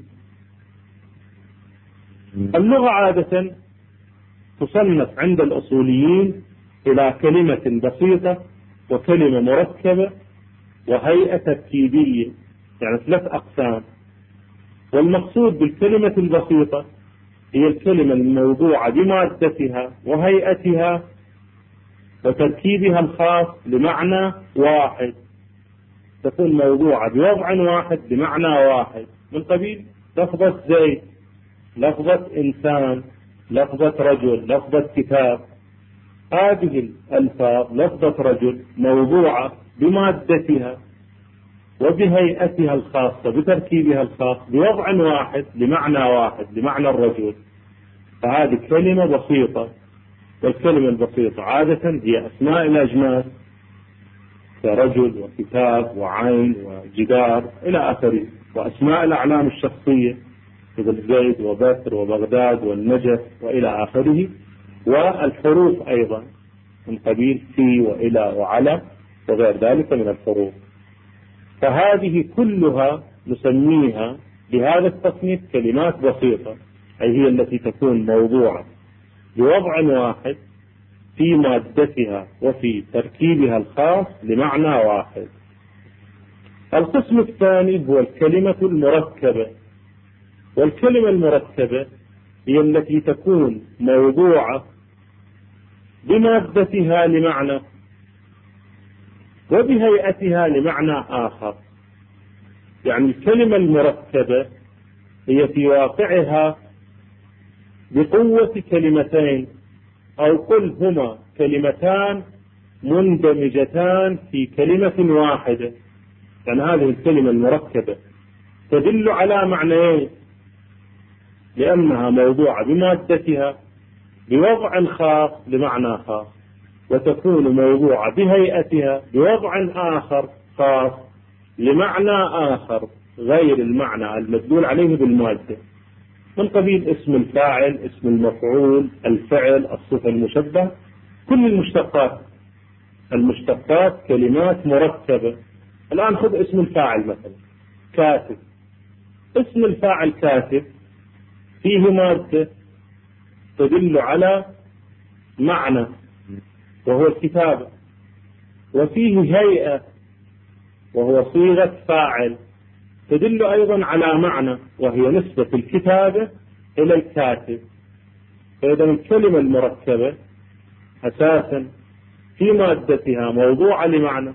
اللغة عادة تصنف عند الأصوليين إلى كلمة بسيطة وكلمة مركبة وهيئة تركيبية، يعني ثلاث أقسام. والمقصود بالكلمة البسيطة هي الكلمة الموضوعة بمادتها وهيئتها وتركيبها الخاص لمعنى واحد، تكون موضوعة بوضع واحد بمعنى واحد، من قبيل لفظة زيد، لفظة إنسان، لفظة رجل، لفظة كتاب. هذه الألفاظ لفظة رجل موضوعة بمادتها وبهيئتها الخاصة بتركيبها الخاص بوضع واحد بمعنى واحد بمعنى الرجل، فهذه كلمة بسيطة. والكلمة البسيطة عادة هي أسماء الأجناس كرجل وكتاب وعين وجدار إلى آخره، وأسماء الأعلام الشخصية مثل زيد وبكر وبغداد والنجف وإلى آخره، والحروف أيضا من قبيل في وإلى وعلى وغير ذلك من الحروف. فهذه كلها نسميها بهذا التصنيف كلمات بسيطة، أي هي التي تكون موضوعة بوضع واحد في مادتها وفي تركيبها الخاص لمعنى واحد. القسم الثاني هو الكلمة المركبة. والكلمة المركبة هي التي تكون موضوعة بمادتها لمعنى وبهيئتها لمعنى آخر. يعني الكلمة المركبة هي في واقعها بقوة كلمتين، أو قل هما كلمتان مندمجتان في كلمة واحدة. يعني هذه الكلمة المركبة تدل على معنيين، لأنها موضوعة بمادتها بوضع خاص لمعنى خاص، وتكون موضوعة بهيئتها بوضع آخر خاص لمعنى آخر غير المعنى المدلول عليه بالمادة، من قبيل اسم الفاعل، اسم المفعول، الفعل، الصفة المشبهة، كل المشتقات. المشتقات كلمات مركبة. الآن خذ اسم الفاعل مثلا كاتب. اسم الفاعل كاتب فيه مادة تدل على معنى وهو الكتابة، وفيه هيئة وهو صيغة فاعل تدل أيضا على معنى وهي نسبة الكتابة إلى الكاتب. فإذا الكلمة المركبة أساسا في مادتها موضوعة لمعنى،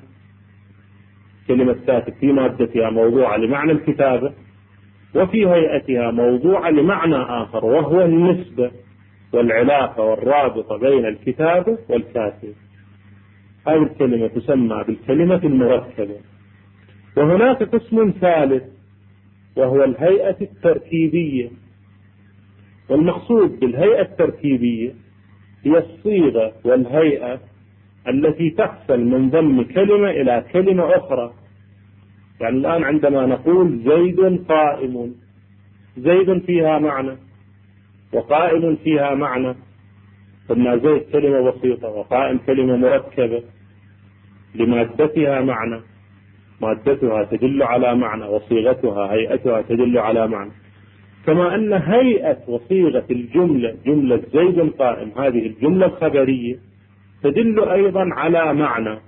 كلمة كاتب في مادتها موضوعة لمعنى الكتابة، وفي هيئتها موضوعة لمعنى آخر وهو النسبة والعلاقة والرابطة بين الكتابة والكاتب. هذه الكلمة تسمى بالكلمة المركبة. وهناك قسم ثالث وهو الهيئة التركيبية. والمقصود بالهيئة التركيبية هي الصيغة والهيئة التي تحصل من ضم كلمة إلى كلمة أخرى. يعني الآن عندما نقول زيد قائم، زيد فيها معنى وقائم فيها معنى، قلنا زيد كلمة بسيطة وقائم كلمة مركبة لمادتها معنى، مادتها تدل على معنى وصيغتها هيئتها تدل على معنى. كما أن هيئة وصيغة الجملة جملة زيد قائم هذه الجملة الخبرية تدل أيضا على معنى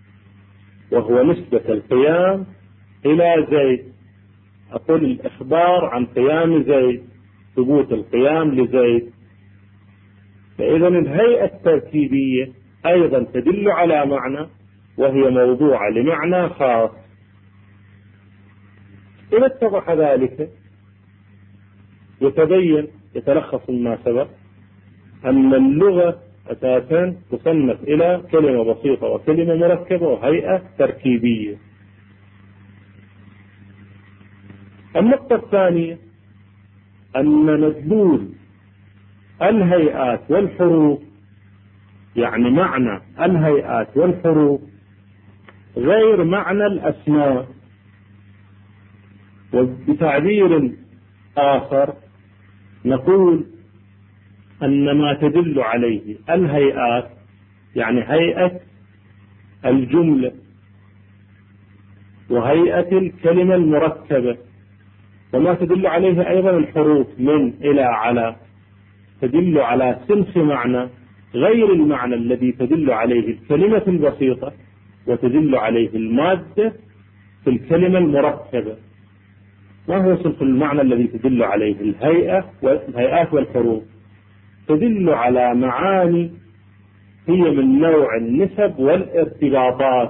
وهو نسبة القيام إلى زيد. أقول الإخبار عن قيام زيد، ثبوت القيام لزيد. فإذا الهيئة التركيبية أيضا تدل على معنى وهي موضوعة لمعنى خاص. إذا اتضح ذلك يتبين يتلخص ما سبق أن اللغة أساسا تصنف إلى كلمة بسيطة وكلمة مركبة وهيئة تركيبية. النقطة الثانية أن مدلول الهيئات والحروف، يعني معنى الهيئات والحروف غير معنى الأسماء. وبتعبير آخر نقول أن ما تدل عليه الهيئات يعني هيئة الجملة وهيئة الكلمة المركبة. وما تدل عليه أيضا الحروف من إلى على، تدل على سنخ معنى غير المعنى الذي تدل عليه الكلمة البسيطة وتدل عليه المادة في الكلمة المركبة. ما هو سنخ المعنى الذي تدل عليه الهيئة والهيئات والحروف؟ تدل على معاني هي من نوع النسب والارتباطات.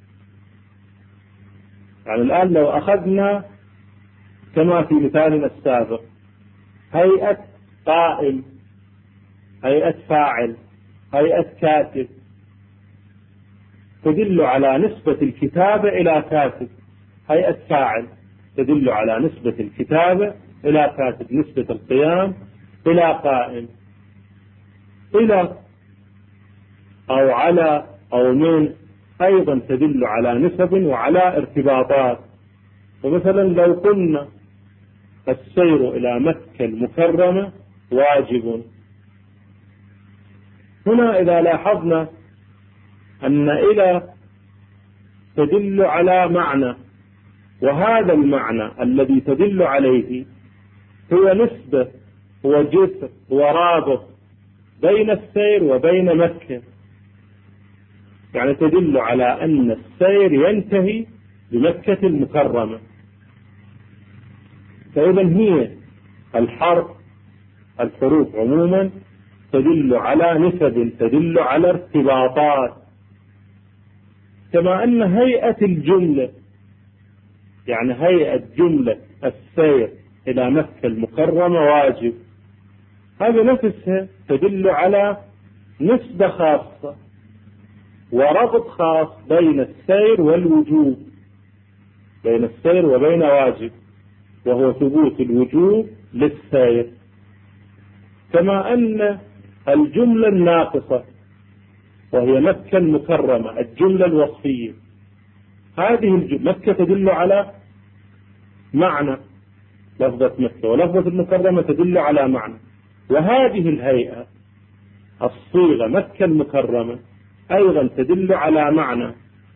يعني الآن لو أخذنا كما في مثالنا السابق هيئة قائل، هيئة فاعل، هيئة كاتب، تدل على نسبة الكتابة إلى كاتب. هيئة فاعل تدل على نسبة الكتابة إلى كاتب، نسبة القيام إلى قائم، إلى أو على أو من أيضا تدل على نسب وعلى ارتباطات. ومثلا لو قلنا السير إلى مكة المكرمة واجب، هنا إذا لاحظنا أن إلى تدل على معنى، وهذا المعنى الذي تدل عليه هو نسبة، هو جسر، هو رابط بين السير وبين مكة. يعني تدل على أن السير ينتهي بمكة المكرمة. فإذا هي الحرف الحروف عموما تدل على نسب، تدل على ارتباطات. كما أن هيئة الجملة، يعني هيئة جملة السير إلى مكة المكرمة واجب، هذا نفسها تدل على نسبة خاصة وربط خاص بين السير والوجوب، بين السير وبين واجب، وهو ثبوت الوجوب للسير. كما أن الجملة الناقصة وهي مكة المكرمة، الجملة الوصفية، هذه الجملة مكة تدل على معنى لفظة مكة، ولفظة المكرمة تدل على معنى. وهذه الهيئة الصيغة مكة المكرمة أيضا تدل على معنى،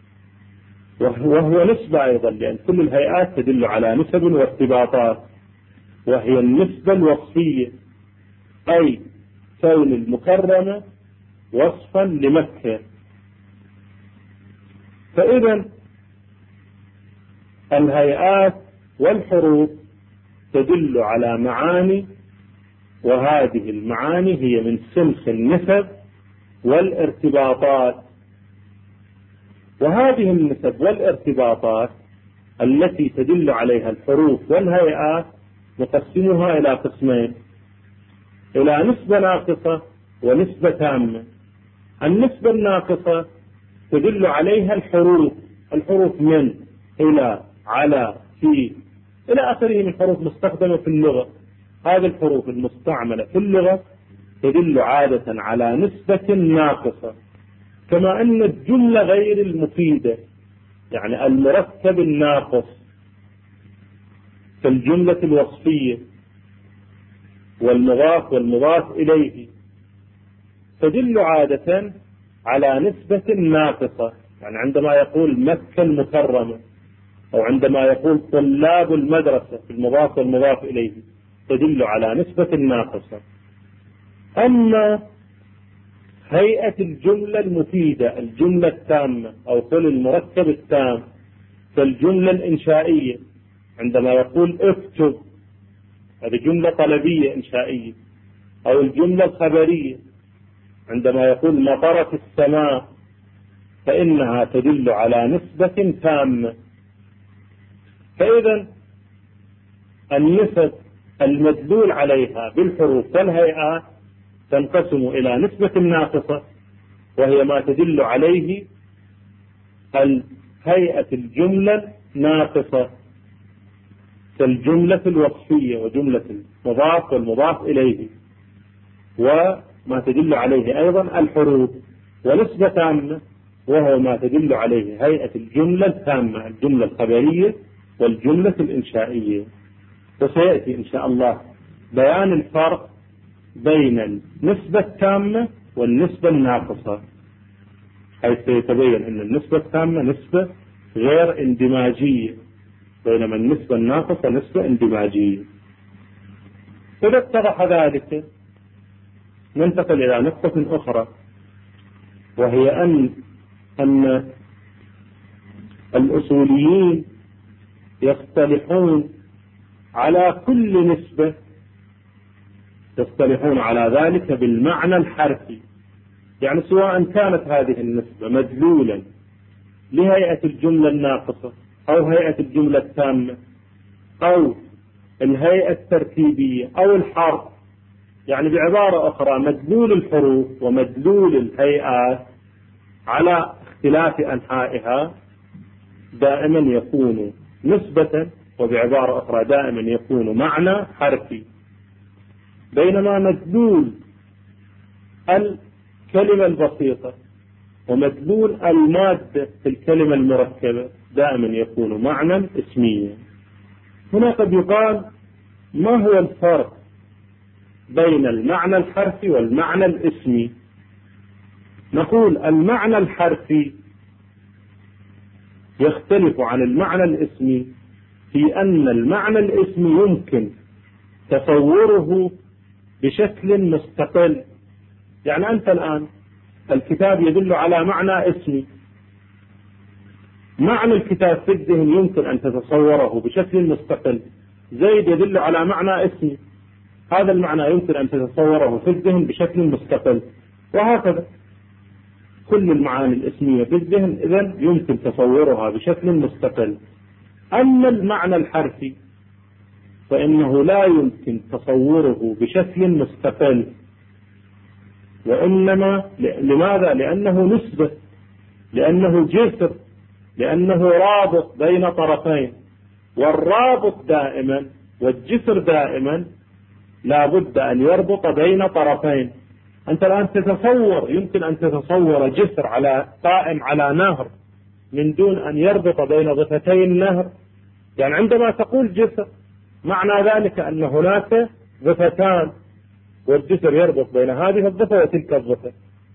وهو نسبة أيضا، لأن كل الهيئات تدل على نسب وارتباطات، وهي النسبة الوصفية، أي كون المكرمة وصفا لمكة. فإذا الهيئات والحروف تدل على معاني، وهذه المعاني هي من سنخ النسب والارتباطات. وهذه النسب والارتباطات التي تدل عليها الحروف والهيئات نقسمها إلى قسمين، إلى نسبة ناقصة ونسبة تامة. النسبة الناقصة تدل عليها الحروف، الحروف من، إلى، على، في، إلى آخره من حروف مستخدمة في اللغة. هذه الحروف المستعملة في اللغة تدل عادة على نسبة ناقصة. كما أن الجملة غير المفيدة، يعني المركب الناقص كالجملة الوصفية والمضاف والمضاف إليه، تدل عادة على نسبة ناقصة. يعني عندما يقول مكة المكرمة، أو عندما يقول طلاب المدرسة في المضاف والمضاف إليه، تدل على نسبة ناقصة. أما هيئة الجملة المفيدة، الجملة التامة، أو قل المركب التام، كالجملة الإنشائية، عندما يقول اكتب، هذه جملة طلبية إنشائية. أو الجملة الخبرية عندما يقول مطرت السماء، فإنها تدل على نسبة تامة. فإذا النسب المدلول عليها بالحروف والهيئات تنقسم إلى نسبة ناقصة، وهي ما تدل عليه هيئة الجملة ناقصة كالجملة الوصفية وجملة المضاف والمضاف إليه، وما تدل عليه أيضا الحروف. ونسبة تامة وهو ما تدل عليه هيئة الجملة التامة، الجملة الخبرية والجملة الإنشائية. وسيأتي إن شاء الله بيان الفرق بين النسبة التامة والنسبة الناقصة، حيث سيتبين أن النسبة التامة نسبة غير اندماجية، بينما النسبة الناقصة نسبة اندماجية. إذا اتضح ذلك ننتقل إلى نقطة أخرى، وهي أن أن الأصوليين يصطلحون على كل نسبة، يصطلحون على ذلك بالمعنى الحرفي، يعني سواء كانت هذه النسبة مدلولا لهيئة الجملة الناقصة أو هيئة الجملة التامة أو الهيئة التركيبية أو الحرف، يعني بعبارة أخرى مدلول الحروف ومدلول الهيئات على اختلاف أنحائها دائما يكون نسبة، وبعبارة أخرى دائما يكون معنى حرفي. بينما مدلول الكلمة البسيطة ومدلول المادة في الكلمة المركبة دائما يكون معنى اسميا. هنا قد يقال ما هو الفرق بين المعنى الحرفي والمعنى الاسمي؟ نقول المعنى الحرفي يختلف عن المعنى الاسمي في أن المعنى الاسمي يمكن تصوره بشكل مستقل. يعني أنت الآن الكتاب يدل على معنى اسمي، معنى الكتاب في الذهن يمكن أن تتصوره بشكل مستقل. زيد يدل على معنى اسمي، هذا المعنى يمكن أن تتصوره في الذهن بشكل مستقل، وهكذا كل المعاني الاسمية في الذهن إذن يمكن تصورها بشكل مستقل. أما المعنى الحرفي فإنه لا يمكن تصوره بشكل مستقل، وإنما لماذا؟ لأنه نسبة، لأنه جسر، لأنه رابط بين طرفين، والرابط دائما والجسر دائما لا بد أن يربط بين طرفين. أنت الآن تتصور، يمكن أن تتصور جسر على قائم على نهر من دون أن يربط بين ضفتي النهر؟ يعني عندما تقول جسر معنى ذلك أن هناك ضفتان والجسر يربط بين هذه الضفة وتلك الضفة.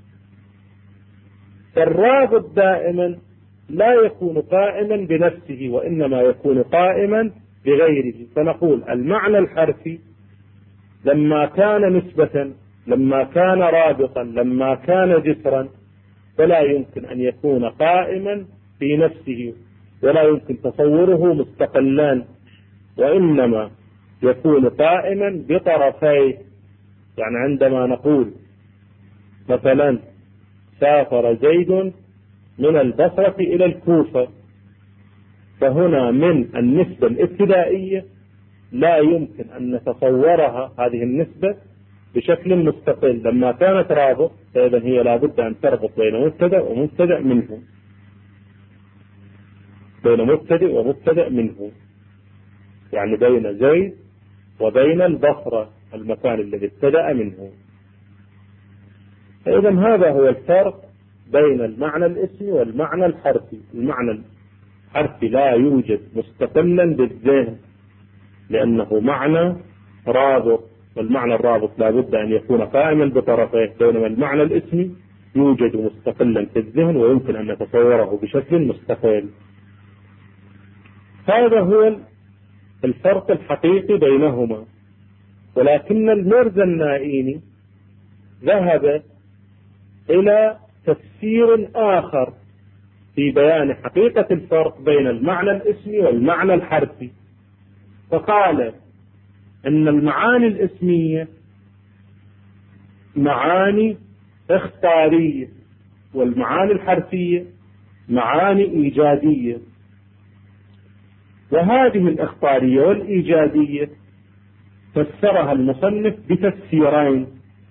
الرابط دائما لا يكون قائما بنفسه وإنما يكون قائما بغيره. فنقول المعنى الحرفي لما كان نسبة، لما كان رابطا، لما كان جسرا، فلا يمكن أن يكون قائما في نفسه ولا يمكن تصوره مستقلا، وإنما يكون قائما بطرفيه. يعني عندما نقول مثلا سافر زيد من البصرة إلى الكوفة، فهنا من النسبة الابتدائية لا يمكن أن نتصورها هذه النسبة بشكل مستقل. لما كانت رابط فإذا هي لابد أن تربط بين مبتدأ ومبتدأ منه، بين مبتدأ ومبتدأ منه، يعني بين زيد وبين البصرة المكان الذي ابتدأ منه. فإذا هذا هو الفرق بين المعنى الاسمي والمعنى الحرفي. المعنى الحرفي لا يوجد مستقلا بالذهن لأنه معنى رابط، والمعنى الرابط لا بد أن يكون قائما بطرفيه، بينما المعنى الاسمي يوجد مستقلا في الذهن ويمكن أن نتصوره بشكل مستقل. هذا هو الفرق الحقيقي بينهما. ولكن الميرزا النائيني ذهب إلى تفسير آخر في بيان حقيقة الفرق بين المعنى الاسمي والمعنى الحرفي، فقال أن المعاني الاسمية معاني اختارية والمعاني الحرفية معاني إيجادية. وهذه الاختارية والإيجادية فسرها المصنف بتفسيرين.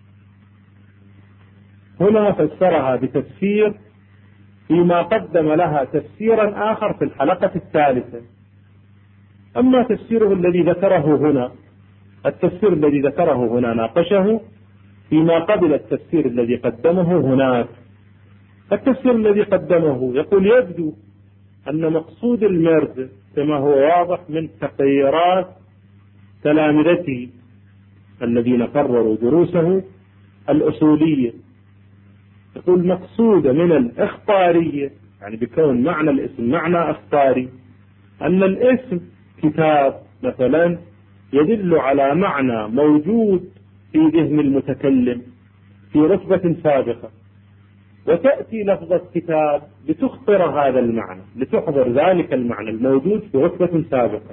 هنا فسرها بتفسير فيما قدم لها تفسيرا آخر في الحلقة الثالثة. أما تفسيره الذي ذكره هنا، التفسير الذي ذكره هنا ناقشه فيما قبل التفسير الذي قدمه هناك. التفسير الذي قدمه يقول يبدو أن مقصود الميرزا كما هو واضح من تقريرات تلامذته الذين قرروا دروسه الأصولية، يقول مقصود من الإخبارية يعني بكون معنى الاسم معنى اخطاري، أن الاسم كتاب مثلا يدل على معنى موجود في ذهن المتكلم في رتبة سابقة، وتأتي لفظة كتاب لتخطر هذا المعنى، لتحضر ذلك المعنى الموجود في رتبة سابقة.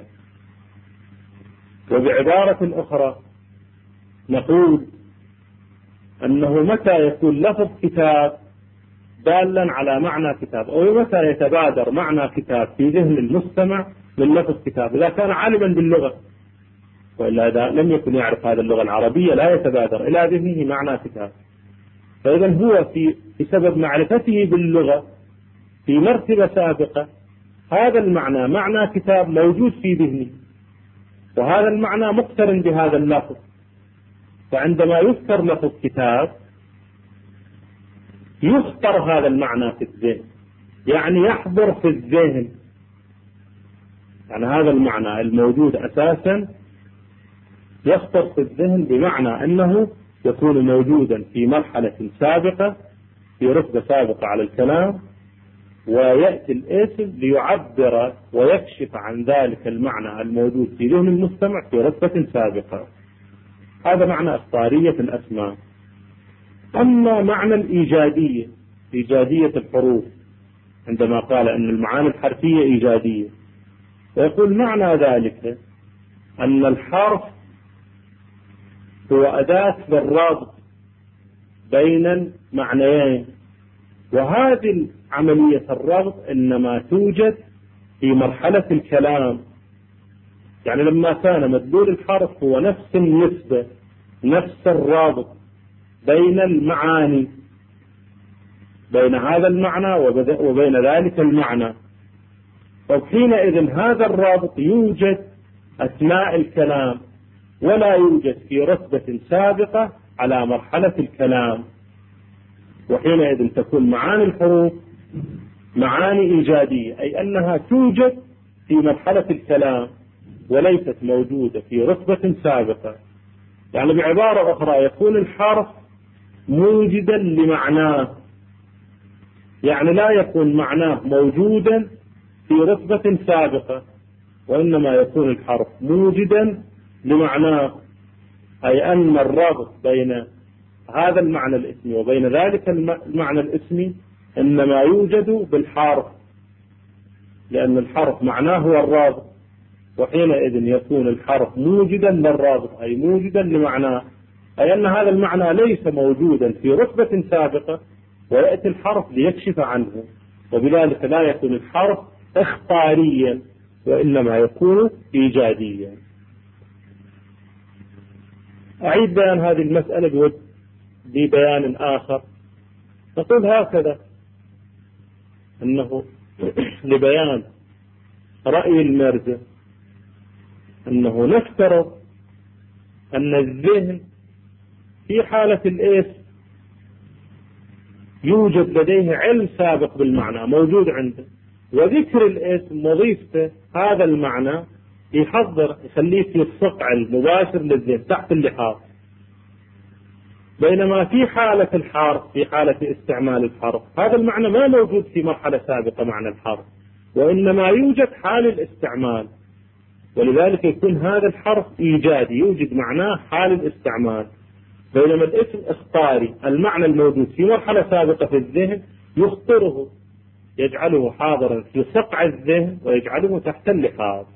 وبعبارة أخرى نقول أنه متى يكون لفظ كتاب دالا على معنى كتاب، أو متى يتبادر معنى كتاب في ذهن المستمع من لفظ كتاب، إذا كان عالما باللغة، وإلا إذا لم يكن يعرف هذه اللغة العربية لا يتبادر إلى ذهنه معنى كتاب. فإذا هو في بسبب معرفته باللغة في مرتبة سابقة هذا المعنى معنى كتاب موجود في ذهنه، وهذا المعنى مقترن بهذا اللفظ، فعندما يذكر لفظ كتاب يخطر هذا المعنى في الذهن، يعني يحضر في الذهن، يعني هذا المعنى الموجود أساسا يخطر في الذهن بمعنى أنه يكون موجودا في مرحلة سابقة في رتبة سابقة على الكلام، ويأتي الاسم ليعبر ويكشف عن ذلك المعنى الموجود في ذهن المستمع في رتبة سابقة. هذا معنى إخطارية الأسماء. أما معنى الإيجادية، إيجادية الحروف، عندما قال أن المعاني الحرفية إيجادية، ويقول معنى ذلك أن الحرف هو أداة للرابط بين المعنيين، وهذه عملية الربط إنما توجد في مرحلة الكلام. يعني لما كان مدلول الحرف هو نفس النسبة، نفس الرابط بين المعاني، بين هذا المعنى وبين ذلك المعنى، وحينئذ هذا الرابط يوجد أثناء الكلام ولا يوجد في رتبة سابقة على مرحلة الكلام. وحينئذ تكون معاني الحروف معاني إيجادية، أي أنها توجد في مرحلة الكلام وليست موجودة في رتبة سابقة. يعني بعبارة أخرى يكون الحرف موجدا لمعناه، يعني لا يكون معناه موجودا في رتبة سابقة، وإنما يكون الحرف موجدا لمعناه، أي أن الرابط بين هذا المعنى الاسمي وبين ذلك المعنى الاسمي إنما يوجد بالحرف، لأن الحرف معناه هو الرابط، وحينئذ يكون الحرف موجدا للرابط أي موجدا لمعناه، أي أن هذا المعنى ليس موجودا في رتبة سابقة ويأتي الحرف ليكشف عنه، وبذلك لا يكون الحرف اخطاريا وإنما يكون إيجاديا. أعيد بيان هذه المسألة ببيان آخر. نقول هكذا أنه لبيان رأي المرجع أنه نفترض أن الذهن في حالة الاسم يوجد لديه علم سابق بالمعنى موجود عنده، وذكر الاسم وظيفته هذا المعنى يحضر يخليه في الصقع المباشر للذهن تحت اللحاف، بينما في حالة الحرف في حالة استعمال الحرف هذا المعنى ما موجود في مرحلة سابقة معنى الحرف، وإنما يوجد حال الاستعمال، ولذلك يكون هذا الحرف إيجادي يوجد معناه حال الاستعمال، بينما الاسم اخطاري المعنى الموجود في مرحلة سابقة في الذهن يخطره يجعله حاضرا في صقع الذهن ويجعله تحت اللحاف.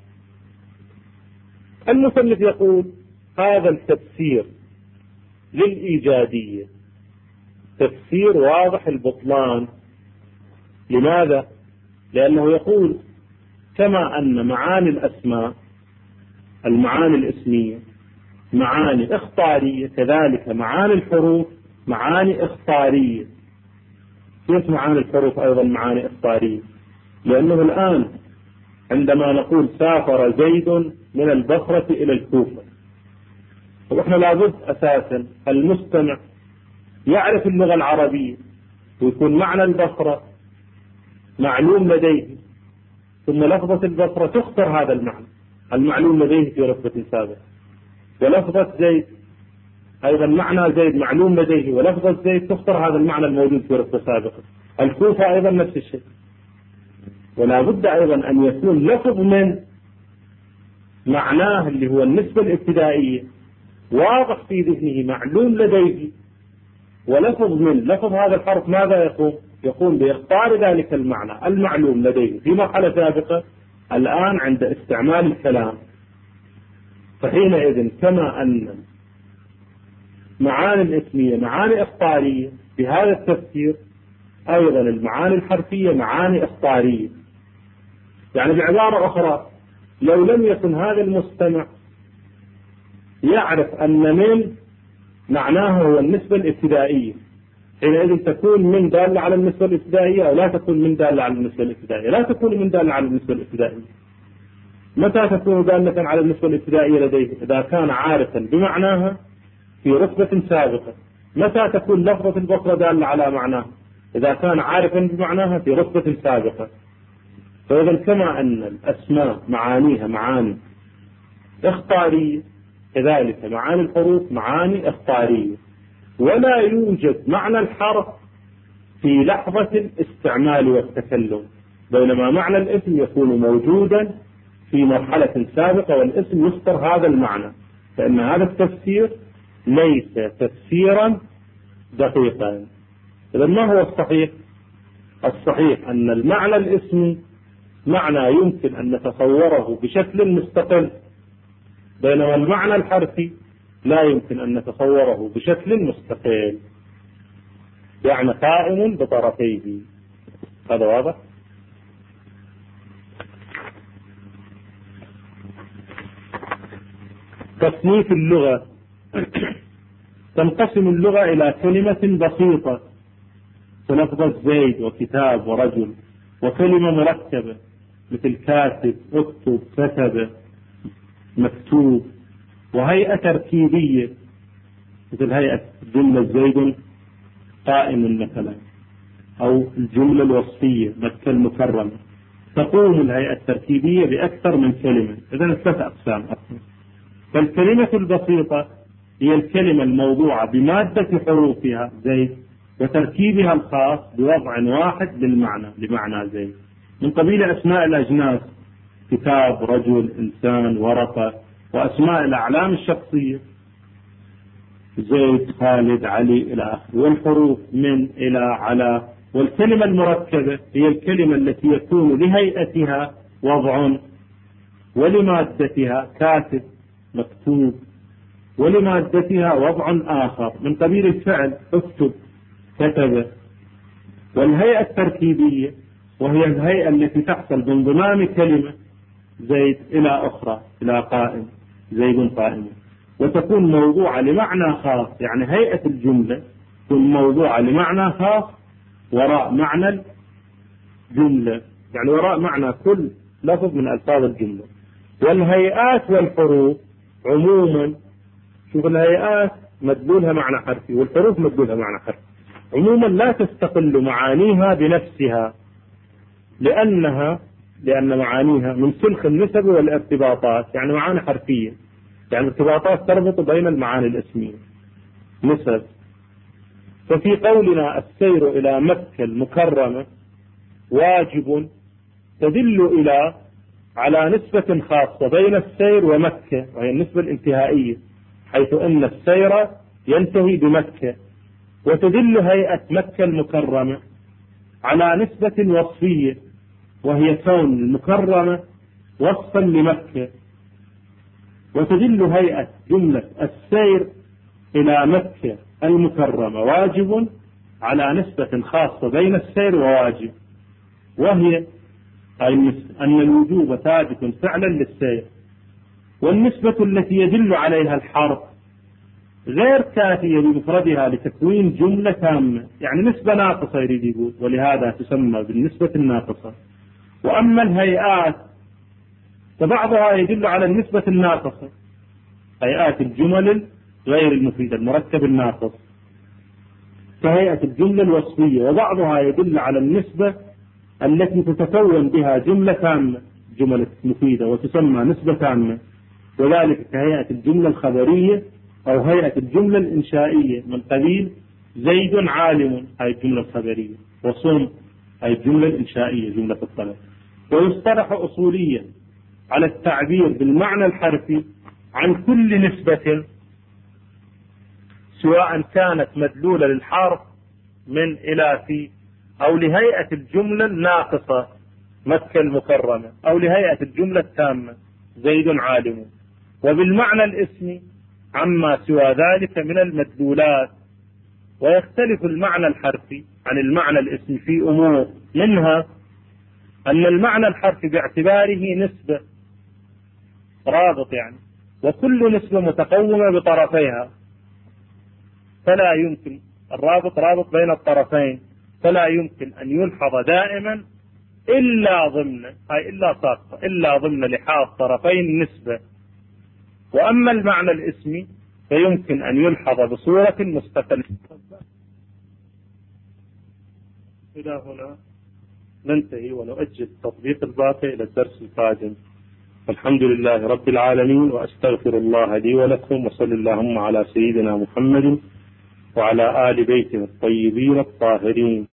المصنف يقول هذا التفسير للإيجادية تفسير واضح البطلان. لماذا؟ لأنه يقول كما أن معاني الأسماء المعاني الاسمية معاني اخطارية، كذلك معاني الحروف معاني اخطارية. كيف معاني الحروف أيضا معاني اخطارية؟ لأنه الآن عندما نقول سافر زيد من البصرة إلى الكوفة، ونحن لابد أساسا المستمع يعرف اللغة العربية ويكون معنى البصرة معلوم لديه، ثم لفظة البصرة تخطر هذا المعنى المعلوم لديه في رتبة سابقة، ولفظة زيد أيضا معنى زيد معلوم لديه ولفظة زيد تخطر هذا المعنى الموجود في رتبة سابقة. الكوفة أيضا نفس الشيء، ولا بد أيضا أن يكون لفظ من معناه اللي هو النسبة الابتدائية واضح في ذهنه معلوم لديه، ولفظ من لفظ هذا الحرف ماذا يقوم؟ يقوم بإخبار ذلك المعنى المعلوم لديه في مرحلة سابقة، الآن عند استعمال الكلام. فحينئذ كما أن معاني الاسمية معاني إخبارية بهذا التفسير، أيضا المعاني الحرفية معاني إخبارية. يعني بعبارة أخرى، لو لم يكن هذا المستمع يعرف أن من معناه هو النسبة الابتدائية، حينئذ تكون من دالة على النسبة الابتدائية أو لا تكون من دالة على النسبة الابتدائية؟ لا تكون من دالة على النسبة الابتدائية. متى تكون دالة على النسبة الابتدائية لديه؟ إذا كان عارفا بمعناها في رتبة سابقة. متى تكون لفظة البصرة دالة على معناها؟ إذا كان عارفا بمعناها في رتبة سابقة. فإذا كما أن الأسماء معانيها معاني إخبارية، كذلك معاني الحروف معاني إخبارية، ولا يوجد معنى الحرف في لحظة الاستعمال والتكلم، بينما معنى الاسم يكون موجودا في مرحلة سابقة والاسم يخطر هذا المعنى. فإن هذا التفسير ليس تفسيرا دقيقا. إذا ما هو الصحيح؟ الصحيح أن المعنى الاسمي معنى يمكن أن نتصوره بشكل مستقل، بينما المعنى الحرفي لا يمكن أن نتصوره بشكل مستقل، يعني قائم بطرفيه. هذا واضح؟ تصنيف اللغة. تنقسم اللغة إلى كلمة بسيطة كلفظة زيد وكتاب ورجل، وكلمة مركبة مثل كاتب اكتب كتب مكتوب، وهيئة تركيبية مثل هيئة جملة زيد قائم مثلا، أو الجملة الوصفية مكة المكرمة. تقوم الهيئة التركيبية بأكثر من كلمة، إذن ثلاث أقسام أصلا. فالكلمة البسيطة هي الكلمة الموضوعة بمادة حروفها زيد وتركيبها الخاص بوضع واحد للمعنى لمعنى زيد، من قبيل أسماء الأجناس كتاب رجل إنسان ورقة، وأسماء الأعلام الشخصية زيد خالد علي إلى آخره، والحروف من إلى على. والكلمة المركبة هي الكلمة التي يكون لهيئتها وضع ولمادتها كاتب مكتوب ولمادتها وضع آخر من قبيل الفعل اكتب كتب. والهيئة التركيبية وهي الهيئة التي تحصل بانضمام كلمة زيد إلى أخرى إلى قائم زيد قائم، وتكون موضوعة لمعنى خاص، يعني هيئة الجملة تكون موضوعة لمعنى خاص وراء معنى الجملة، يعني وراء معنى كل لفظ من ألفاظ الجملة. والهيئات والحروف عموما، شوف الهيئات مدلولها معنى حرفي والحروف مدلولها معنى حرفي، عموما لا تستقل معانيها بنفسها، لأنها لأن معانيها من سلخ النسب والارتباطات، يعني معاني حرفية، يعني ارتباطات تربط بين المعاني الاسمية نسب. ففي قولنا السير إلى مكة المكرمة واجب تدل إلى على نسبة خاصة بين السير ومكة، وهي النسبة الانتهائية، حيث أن السير ينتهي بمكة. وتدل هيئة مكة المكرمة على نسبة وصفية، وهي كون المكرمة وصفا لمكة. وتدل هيئة جملة السير إلى مكة المكرمة واجب على نسبة خاصة بين السير وواجب، وهي أن الوجوب ثابت فعلا للسير. والنسبة التي يدل عليها الحرف غير كافية بمفردها لتكوين جملة تامة، يعني نسبة ناقصة يريد يقول، ولهذا تسمى بالنسبة الناقصة. وأما الهيئات فبعضها يدل على النسبة الناقصة، هيئات الجمل غير المفيدة المركب الناقص كهيئة الجملة الوصفية، وبعضها يدل على النسبة التي تتكون بها جملة تامة جملة مفيدة وتسمى نسبة تامة، وذلك كهيئة الجملة الخبرية أو هيئة الجملة الإنشائية من قبيل زيد عالم، هاي الجملة الخبرية، وصم هاي الجملة الإنشائية جملة الطلب. ويصطلح أصوليا على التعبير بالمعنى الحرفي عن كل نسبة سواء كانت مدلولة للحرف من إلى في، أو لهيئة الجملة الناقصة مكة المكرمة، أو لهيئة الجملة التامة زيد عالم، وبالمعنى الاسمي عما سوى ذلك من المدلولات. ويختلف المعنى الحرفي عن المعنى الاسمي في أمور، منها أن المعنى الحرفي باعتباره نسبة رابط يعني، وكل نسبة متقومة بطرفيها، فلا يمكن الرابط رابط بين الطرفين، فلا يمكن أن يلحظ دائما إلا ضمن أي إلا ساقطة إلا ضمن لحاظ طرفين النسبة. وأما المعنى الاسمي فيمكن أن يلحظ بصورة مستقلة. إلى هنا ننتهي ونؤجل تطبيق الباقي إلى الدرس القادم. الحمد لله رب العالمين، وأستغفر الله لي ولكم، وصل اللهم على سيدنا محمد وعلى آل بيته الطيبين الطاهرين.